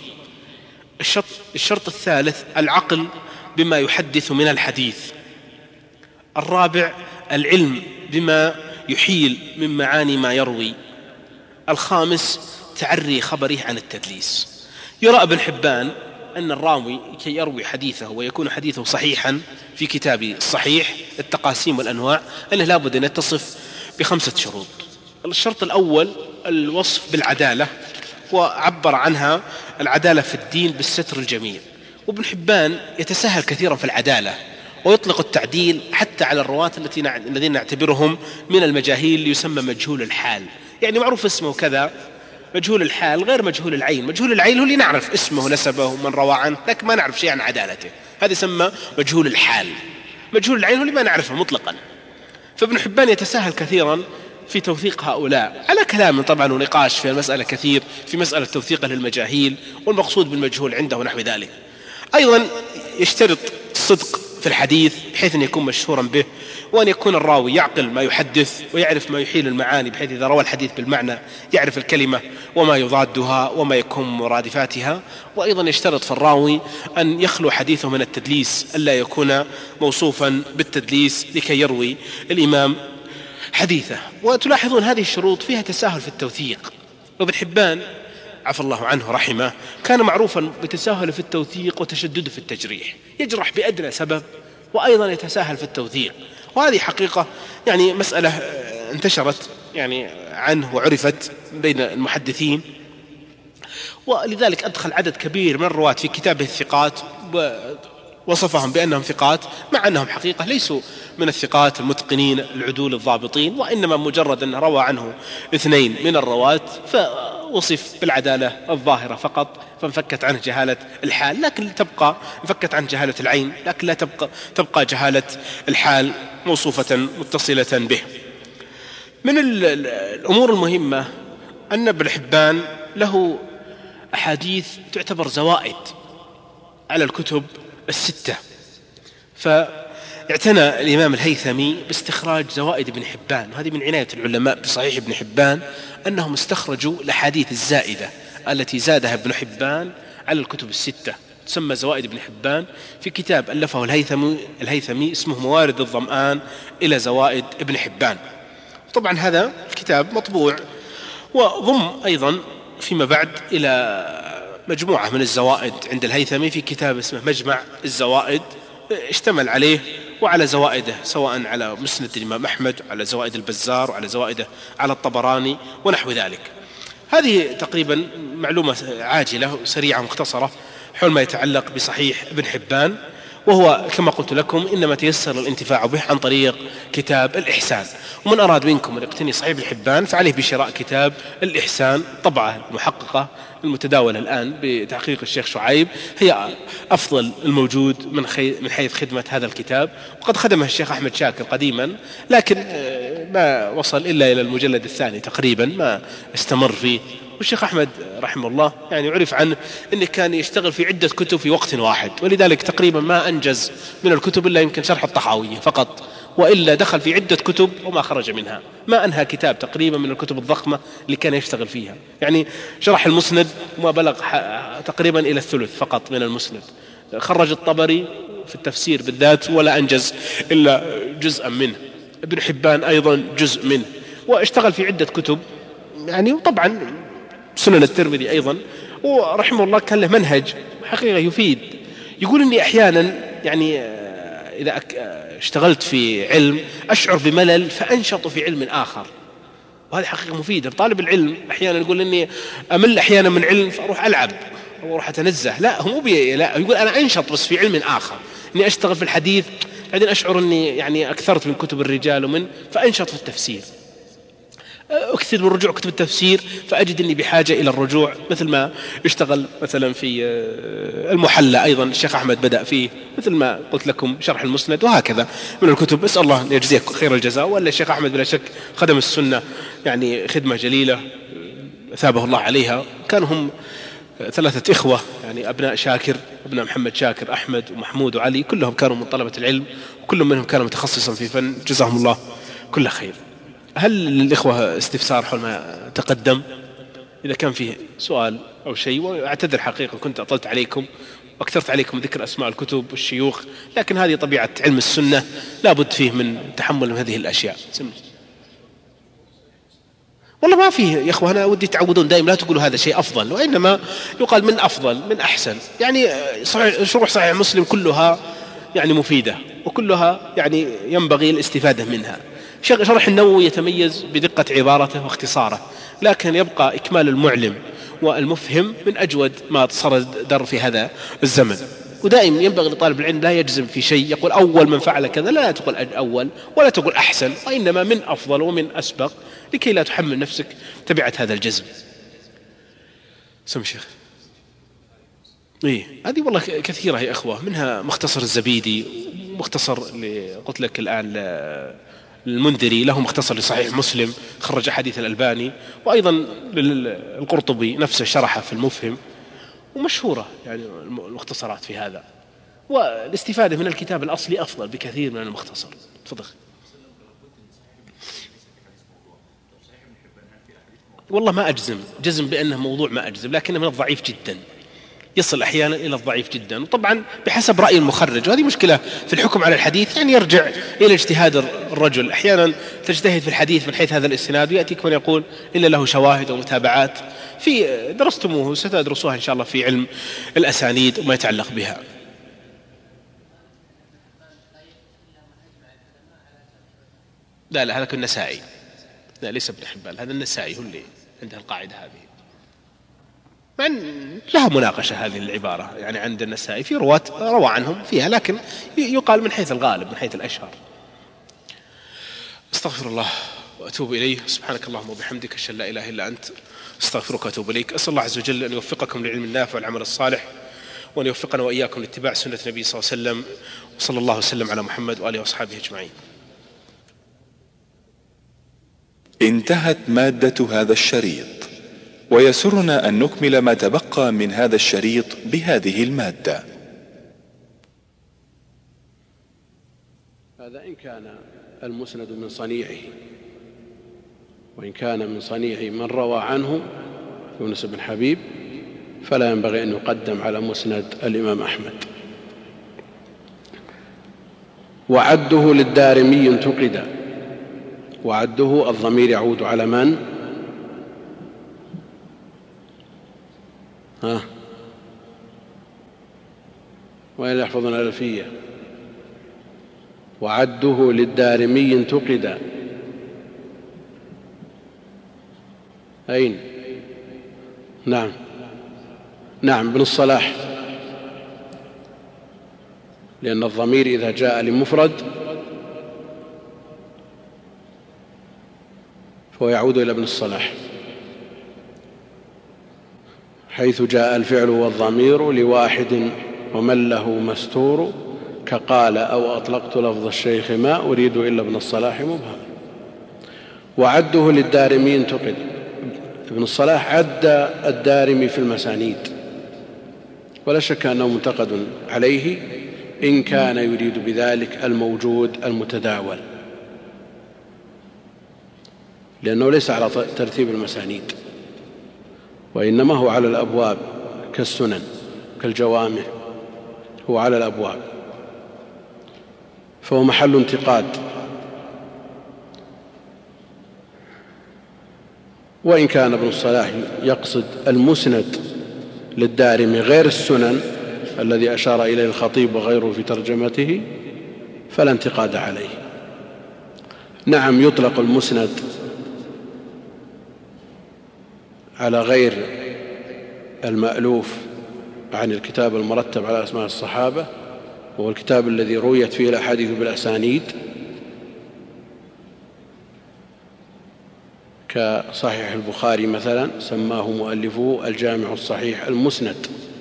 الشرط الثالث العقل بما يحدث من الحديث. الرابع العلم بما يحيل من معاني ما يروي. الخامس تعري خبره عن التدليس. يرى ابن حبان أن الراوي كي يروي حديثه ويكون حديثه صحيحا في كتاب الصحيح التقاسيم والأنواع أنه لابد أن يتصف ب5 شروط. الشرط الأول الوصف بالعدالة، وعبر عنها العدالة في الدين بالستر الجميل. وابن حبان يتساهل كثيرا في العدالة ويطلق التعديل حتى على الرواة الذين نعتبرهم من المجاهيل، يسمى مجهول الحال، يعني معروف اسمه كذا مجهول الحال غير مجهول العين. مجهول العين هو اللي نعرف اسمه ونسبه ومن روى عنه لكن ما نعرف شيء عن عدالته، هذا يسمى مجهول الحال. مجهول العين هو اللي ما نعرفه مطلقا. فابن حبان يتساهل كثيرا في توثيق هؤلاء، على كلام طبعا ونقاش في المسألة كثير في مسألة توثيقه للمجاهيل والمقصود بالمجهول عنده ونحو ذلك. أيضا يشترط الصدق في الحديث بحيث أن يكون مشهورا به، وأن يكون الراوي يعقل ما يحدث ويعرف ما يحيل المعاني، بحيث إذا روى الحديث بالمعنى يعرف الكلمة وما يضادها وما يكون مرادفاتها. وأيضا يشترط في الراوي أن يخلو حديثه من التدليس، ألا يكون موصوفا بالتدليس لكي يروي الإمام حديثه. وتلاحظون هذه الشروط فيها تساهل في التوثيق. وابن حبان عفى الله عنه رحمه كان معروفا بتساهل في التوثيق وتشدد في التجريح، يجرح بأدنى سبب وأيضا يتساهل في التوثيق. وهذه حقيقة يعني مسألة انتشرت يعني عنه وعرفت بين المحدثين، ولذلك أدخل عدد كبير من الرواة في كتابه الثقات وصفهم بأنهم ثقات، مع أنهم حقيقة ليسوا من الثقات المتقنين العدول الضابطين، وإنما مجرد أن روى عنه 2 من الرواة فوصف بالعدالة الظاهرة فقط، فانفكت عنه جهالة الحال، لكن تبقى انفكت عنه جهالة العين، لكن لا تبقى جهالة الحال موصوفة متصلة به. من الأمور المهمة أن ابن حبان له أحاديث تعتبر زوائد على الكتب 6، فاعتنى الإمام الهيثمي باستخراج زوائد ابن حبان، وهذه من عناية العلماء بصحيح ابن حبان أنهم استخرجوا الأحاديث الزائدة التي زادها ابن حبان على الكتب 6، تسمى زوائد ابن حبان، في كتاب ألفه الهيثمي اسمه موارد الظمآن إلى زوائد ابن حبان. طبعا هذا الكتاب مطبوع وضم أيضا فيما بعد إلى مجموعة من الزوائد عند الهيثمي في كتاب اسمه مجمع الزوائد، اشتمل عليه وعلى زوائده سواء على مسند الإمام أحمد، على زوائد البزار، وعلى زوائده على الطبراني ونحو ذلك. هذه تقريبا معلومة عاجلة سريعة مختصرة حول ما يتعلق بصحيح ابن حبان، وهو كما قلت لكم إنما تيسر الانتفاع به عن طريق كتاب الإحسان. ومن أراد منكم أن يقتني صحيح ابن حبان فعليه بشراء كتاب الإحسان، طبعة المحققة المتداولة الآن بتحقيق الشيخ شعيب، هي أفضل الموجود من حيث خدمة هذا الكتاب. وقد خدمه الشيخ أحمد شاكر قديما، لكن ما وصل إلا إلى المجلد الثاني تقريبا، ما استمر فيه. والشيخ أحمد رحمه الله يعني عرف عنه أنه كان يشتغل في عدة كتب في وقت واحد، ولذلك تقريبا ما أنجز من الكتب إلا يمكن شرح الطحاوية فقط، وإلا دخل في عدة كتب وما خرج منها، ما أنهى كتاب تقريبا من الكتب الضخمة اللي كان يشتغل فيها. يعني شرح المسند وما بلغ تقريبا إلى الثلث فقط من المسند، خرج الطبري في التفسير بالذات ولا أنجز إلا جزءا منه، ابن حبان أيضا جزء منه، واشتغل في عدة كتب يعني. وطبعا سنن الترمذي أيضا، ورحمه الله كان له منهج حقيقة يفيد. يقول إني أحيانا يعني إذا اشتغلت في علم أشعر بملل فأنشط في علم آخر، وهذه حقيقة مفيدة. طالب العلم أحيانا يقول إني أمل أحيانا من علم فأروح ألعب أو أروح أتنزه، لا هو لا، يقول أنا أنشط بس في علم آخر، إني أشتغل في الحديث بعدين أشعر إني يعني أكثرت من كتب الرجال فأنشط في التفسير، أكثر من رجوع كتب التفسير فأجد أني بحاجة إلى الرجوع، مثل ما اشتغل مثلا في المحلى أيضا الشيخ أحمد بدأ فيه، مثل ما قلت لكم شرح المسند، وهكذا من الكتب. أسأل الله أن يجزيه خير الجزاء. ولا الشيخ أحمد بلا شك خدم السنة يعني خدمة جليلة ثابه الله عليها. كانوا هم 3 إخوة يعني أبناء شاكر، أبناء محمد شاكر، أحمد ومحمود وعلي، كلهم كانوا من طلبة العلم وكل منهم كان متخصصا في فن، جزاهم الله كل خير. هل للإخوة استفسار حول ما تقدم؟ إذا كان فيه سؤال أو شيء، وأعتذر حقيقة كنت أطلت عليكم وأكثرت عليكم ذكر أسماء الكتب والشيوخ، لكن هذه طبيعة علم السنة لا بد فيه من تحمل هذه الأشياء. والله ما فيه يا أخوة، أنا ودي تعودون دائما لا تقولوا هذا شيء أفضل، وإنما يقال من أفضل من أحسن. يعني شروح صحيح مسلم كلها يعني مفيدة، وكلها يعني ينبغي الاستفادة منها. شرح النووي يتميز بدقة عبارته واختصاره، لكن يبقى إكمال المعلم والمفهم من أجود ما صدر في هذا الزمن. ودائما ينبغي لطالب العلم لا يجزم في شيء، يقول أول من فعل كذا، لا تقول أول ولا تقول أحسن، وإنما من أفضل ومن أسبق، لكي لا تحمل نفسك تبعة هذا الجزم. سم شيخ. هذه والله كثيرة يا أخوة، منها مختصر الزبيدي، مختصر اللي قلت لك الآن المنذري، له مختصر لصحيح مسلم خرج حديث الألباني، وأيضا القرطبي نفسه شرحه في المفهم، ومشهورة يعني المختصرات في هذا. والاستفادة من الكتاب الأصلي أفضل بكثير من المختصر. تفضل. والله ما جزم بأنه موضوع، ما أجزم، لكنه من الضعيف جدا، يصل أحيانا إلى الضعيف جدا، وطبعا بحسب رأي المخرج. وهذه مشكلة في الحكم على الحديث، يعني يرجع إلى اجتهاد الرجل. أحيانا تجتهد في الحديث من حيث هذا الإسناد، ويأتيك من يقول إلا له شواهد ومتابعات. في درستموه ستدرسوها إن شاء الله في علم الأسانيد وما يتعلق بها. لا هذا النسائي، لا ليس ابن حبان، هذا النسائي هو اللي عنده القاعدة هذه. لها مناقشة هذه العبارة، يعني عند النسائي في رواة روى عنهم فيها، لكن يقال من حيث الغالب، من حيث الأشهر. استغفر الله وأتوب إليه. سبحانك اللهم وبحمدك، أشهد أن لا إله إلا أنت، استغفرك وأتوب إليك. أسأل الله عز وجل أن يوفقكم للعلم النافع والعمل الصالح، وأن يوفقنا وإياكم لاتباع سنة النبي صلى الله عليه وسلم، وصلى الله وسلم على محمد وآله وأصحابه أجمعين. انتهت مادة هذا الشريط، ويسرنا أن نكمل ما تبقى من هذا الشريط بهذه المادة. هذا إن كان المسند من صنيعه، وإن كان من صنيع من روى عنه يونس بن حبيب فلا ينبغي أن يقدم على مسند الإمام أحمد. وعده للدارمي انتقد، وعده الضمير يعود على من؟ وين يحفظون الألفية؟ وعده للدارمي انتقد، أين؟ نعم ابن الصلاح، لأن الضمير إذا جاء لمفرد فهو يعود إلى ابن الصلاح، حيث جاء الفعل والضمير لواحد ومن له مستور، كقال أو أطلقت لفظ الشيخ ما أريد إلا ابن الصلاح مبهم. وعده للدارمي انتقد، ابن الصلاح عد الدارمي في المسانيد، ولا شك أنه منتقد عليه إن كان يريد بذلك الموجود المتداول، لأنه ليس على ترتيب المسانيد، وإنما هو على الأبواب كالسنن كالجوامع، هو على الأبواب، فهو محل انتقاد. وإن كان ابن الصلاح يقصد المسند للدارمي غير السنن الذي أشار إليه الخطيب وغيره في ترجمته فلا انتقاد عليه. نعم يطلق المسند على غير المألوف عن الكتاب المرتب على أسماء الصحابة، وهو الكتاب الذي رويت فيه الأحاديث بالأسانيد، كصحيح البخاري مثلا سماه مؤلفه الجامع الصحيح المسند،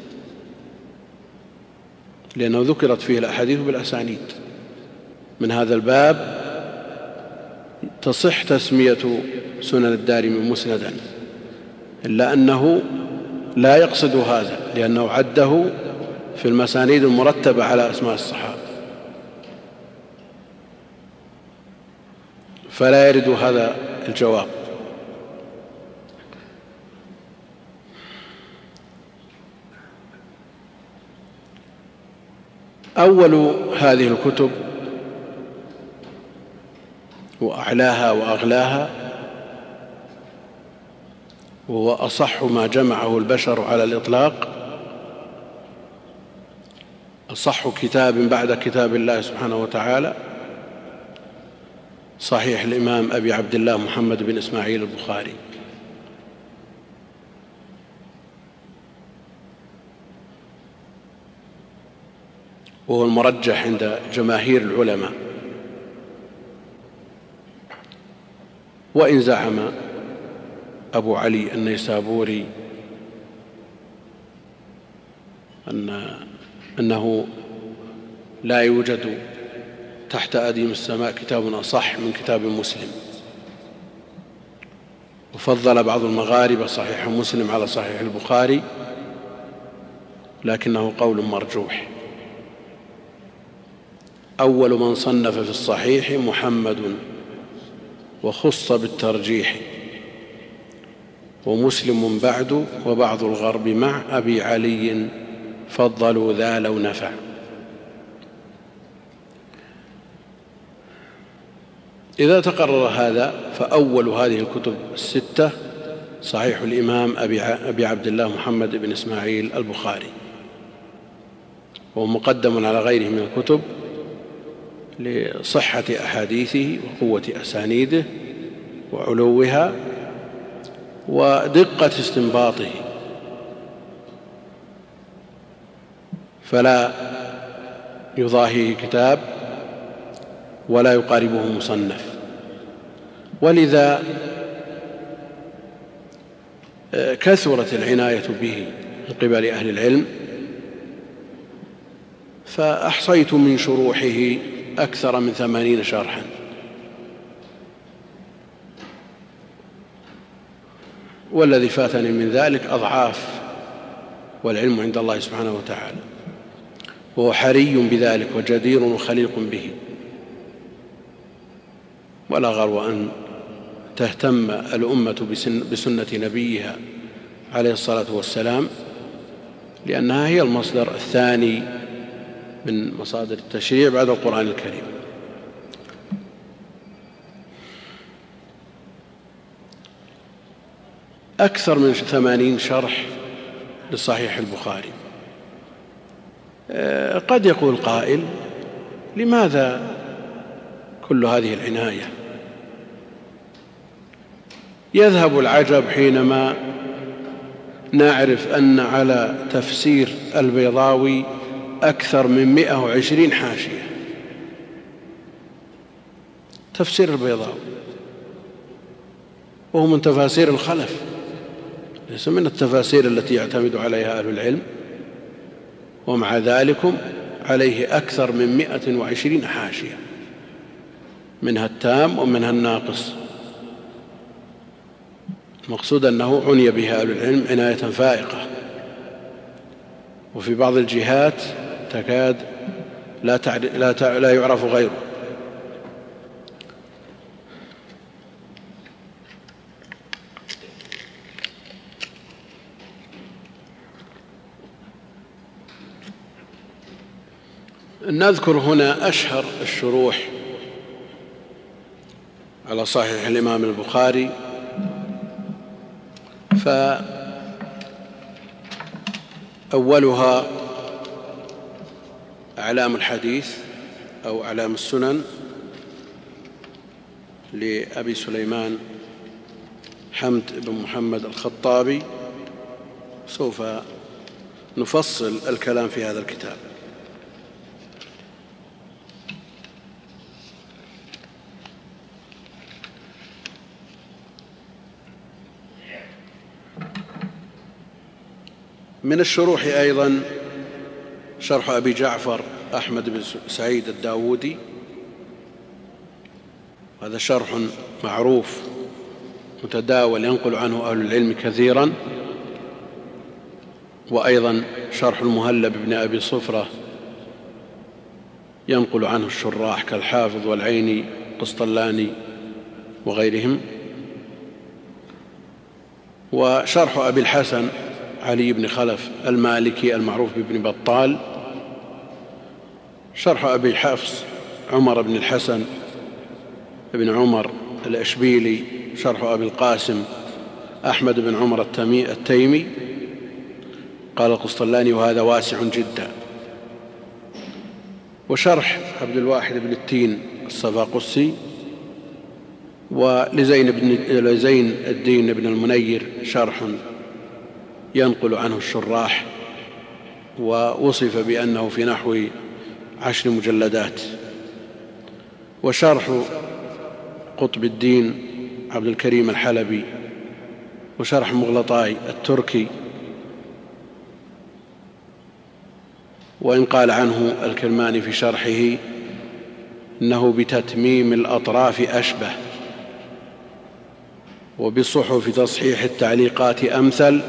لأنه ذكرت فيه الأحاديث بالأسانيد. من هذا الباب تصح تسمية سنن الدارمي مسندا، إلا أنه لا يقصد هذا، لأنه عده في المسانيد المرتبة على أسماء الصحابة، فلا يرد هذا الجواب. أول هذه الكتب وأعلاها وأغلاها وهو أصح ما جمعه البشر على الإطلاق، أصح كتاب بعد كتاب الله سبحانه وتعالى، صحيح الإمام أبي عبد الله محمد بن إسماعيل البخاري. وهو المرجح عند جماهير العلماء. وإن زعم أبو علي النيسابوري أنه لا يوجد تحت أديم السماء كتاب أصح من كتاب مسلم، وفضل بعض المغاربة صحيح مسلم على صحيح البخاري، لكنه قول مرجوح. أول من صنف في الصحيح محمد، وخص بالترجيح، ومسلم بعد، وبعض الغرب مع أبي علي فضلوا ذا لو نفع. إذا تقرر هذا فأول هذه الكتب الستة صحيح الإمام أبي عبد الله محمد بن إسماعيل البخاري، وهو مقدم على غيره من الكتب لصحة أحاديثه وقوة أسانيده وعلوها ودقة استنباطه، فلا يضاهيه كتاب ولا يقاربه مصنف. ولذا كثرت العناية به من قبل أهل العلم، فأحصيت من شروحه أكثر من 80 شرحا، والذي فاتني من ذلك أضعاف، والعلم عند الله سبحانه وتعالى، وهو حري بذلك وجدير وخليق به. ولا غرو أن تهتم الأمة بسنة نبيها عليه الصلاة والسلام، لأنها هي المصدر الثاني من مصادر التشريع بعد القرآن الكريم. أكثر من 80 شرح لصحيح البخاري. قد يقول قائل: لماذا كل هذه العناية؟ يذهب العجب حينما نعرف أن على تفسير البيضاوي أكثر من 120 حاشية. تفسير البيضاوي وهو من تفاسير الخلف، ليس من التفاسير التي يعتمد عليها أهل العلم، ومع ذلك عليه أكثر من 120 حاشية، منها التام ومنها الناقص. المقصود أنه عني بها أهل العلم عناية فائقة، وفي بعض الجهات تكاد لا يعرف غيره. نذكر هنا أشهر الشروح على صحيح الإمام البخاري، فأولها أعلام الحديث أو أعلام السنن لأبي سليمان حمد بن محمد الخطابي. سوف نفصل الكلام في هذا الكتاب. من الشروح أيضا شرح أبي جعفر أحمد بن سعيد الداودي، هذا شرح معروف متداول ينقل عنه أهل العلم كثيرا. وأيضا شرح المهلب بن أبي صفرة ينقل عنه الشراح كالحافظ والعيني قسطلاني وغيرهم. وشرح أبي الحسن علي بن خلف المالكي المعروف بابن بطال. شرح أبي حفص عمر بن الحسن بن عمر الأشبيلي. شرح أبي القاسم أحمد بن عمر التيمي. قال القسطلاني وهذا واسع جدا. وشرح عبد الواحد بن التين الصفاقسي، ولزين الدين بن المنير شرح ينقل عنه الشراح، ووصف بأنه في نحو 10 مجلدات. وشرح قطب الدين عبد الكريم الحلبي، وشرح مغلطاي التركي. وإن قال عنه الكرماني في شرحه إنه بتتميم الأطراف أشبه، وبصحف تصحيح التعليقات أمثل،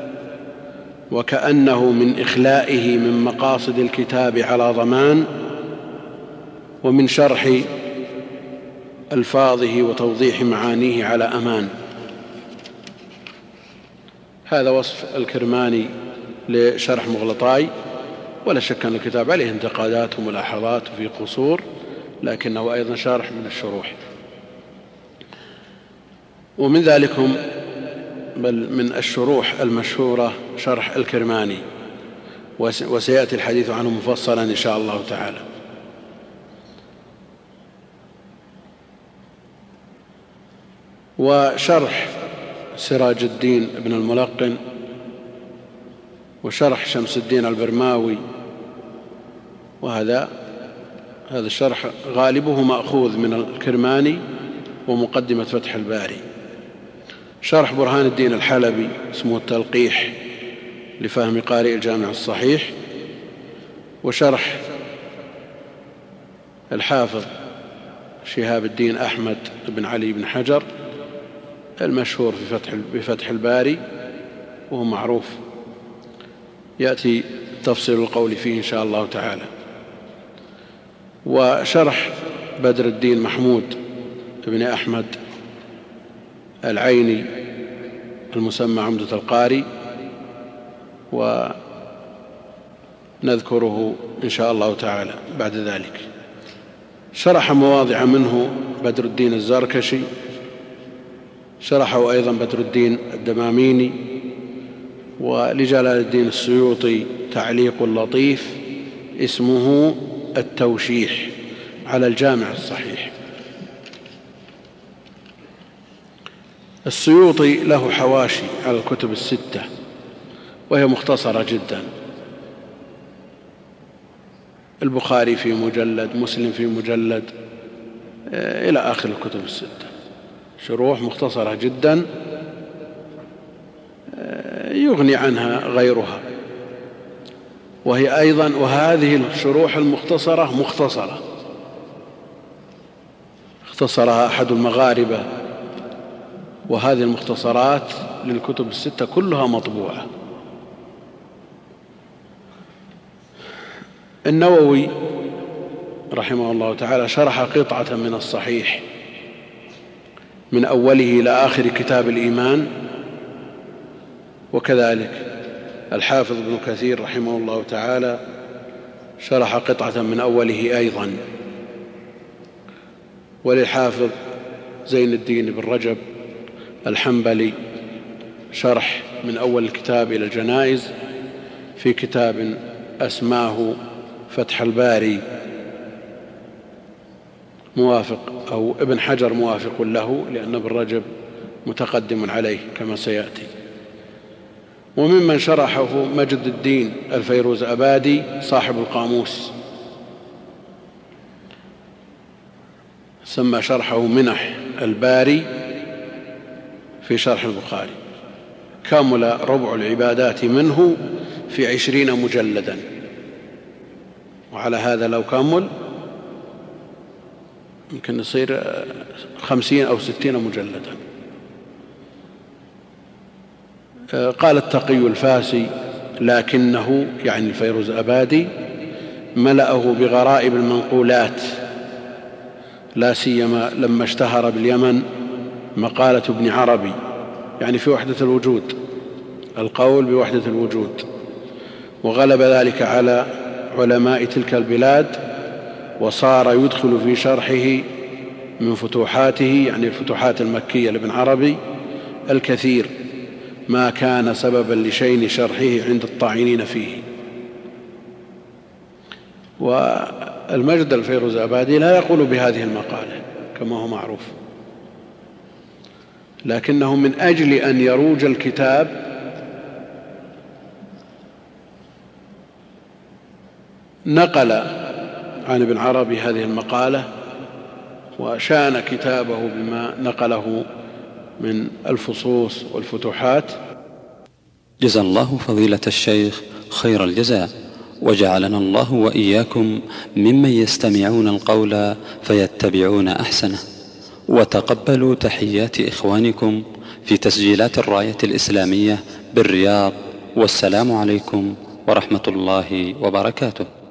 وكأنه من إخلائه من مقاصد الكتاب على ضمان، ومن شرح ألفاظه وتوضيح معانيه على أمان. هذا وصف الكرماني لشرح مغلطاي. ولا شك أن الكتاب عليه انتقادات وملاحظات وفي قصور، لكنه أيضا شارح من الشروح. ومن ذلكم بل من الشروح المشهورة شرح الكرماني، وسيأتي الحديث عنه مفصلا إن شاء الله تعالى. وشرح سراج الدين ابن الملقن، وشرح شمس الدين البرماوي. وهذا الشرح غالبه مأخوذ من الكرماني ومقدمة فتح الباري. شرح برهان الدين الحلبي اسمه التلقيح لفهم قارئ الجامع الصحيح. وشرح الحافظ شهاب الدين أحمد بن علي بن حجر المشهور بفتح الباري، وهو معروف يأتي تفصيل القول فيه إن شاء الله تعالى. وشرح بدر الدين محمود بن أحمد العيني المسمى عمدة القاري، ونذكره إن شاء الله تعالى بعد ذلك. شرح مواضع منه بدر الدين الزركشي، شرحه أيضا بدر الدين الدماميني. ولجلال الدين السيوطي تعليق لطيف اسمه التوشيح على الجامع الصحيح. السيوطي له حواشي على الكتب الستة، وهي مختصرة جدا. البخاري في مجلد، مسلم في مجلد، إلى آخر الكتب الستة. شروح مختصرة جدا يغني عنها غيرها. وهي أيضا وهذه الشروح المختصرة مختصرة اختصرها أحد المغاربة، وهذه المختصرات للكتب الستة كلها مطبوعة. النووي رحمه الله تعالى شرح قطعة من الصحيح من أوله إلى آخر كتاب الإيمان. وكذلك الحافظ ابن كثير رحمه الله تعالى شرح قطعة من أوله أيضا. وللحافظ زين الدين بن رجب الحنبلي شرح من أول الكتاب إلى الجنائز في كتاب أسماه فتح الباري، موافق أو ابن حجر موافق له، لأن ابن رجب متقدم عليه كما سيأتي. وممن شرحه مجد الدين الفيروز أبادي صاحب القاموس، سمى شرحه منح الباري في شرح البخاري. كامل ربع العبادات منه في 20 مجلدا، وعلى هذا لو كامل يمكن يصير 50 أو 60 مجلدا. قال التقي الفاسي لكنه يعني الفيروز أبادي ملأه بغرائب المنقولات، لا سيما لما اشتهر باليمن مقالة ابن عربي، يعني في وحدة الوجود، القول بوحدة الوجود، وغلب ذلك على علماء تلك البلاد، وصار يدخل في شرحه من فتوحاته يعني الفتوحات المكية لابن عربي الكثير ما كان سببا لشين شرحه عند الطاعنين فيه. والمجد الفيروزآبادي لا يقول بهذه المقالة كما هو معروف، لكنه من أجل أن يروج الكتاب نقل عن ابن عربي هذه المقالة وشان كتابه بما نقله من الفصوص والفتوحات. جزا الله فضيلة الشيخ خير الجزاء، وجعلنا الله وإياكم ممن يستمعون القول فيتبعون أحسنه. وتقبلوا تحيات إخوانكم في تسجيلات الراية الإسلامية بالرياض، والسلام عليكم ورحمة الله وبركاته.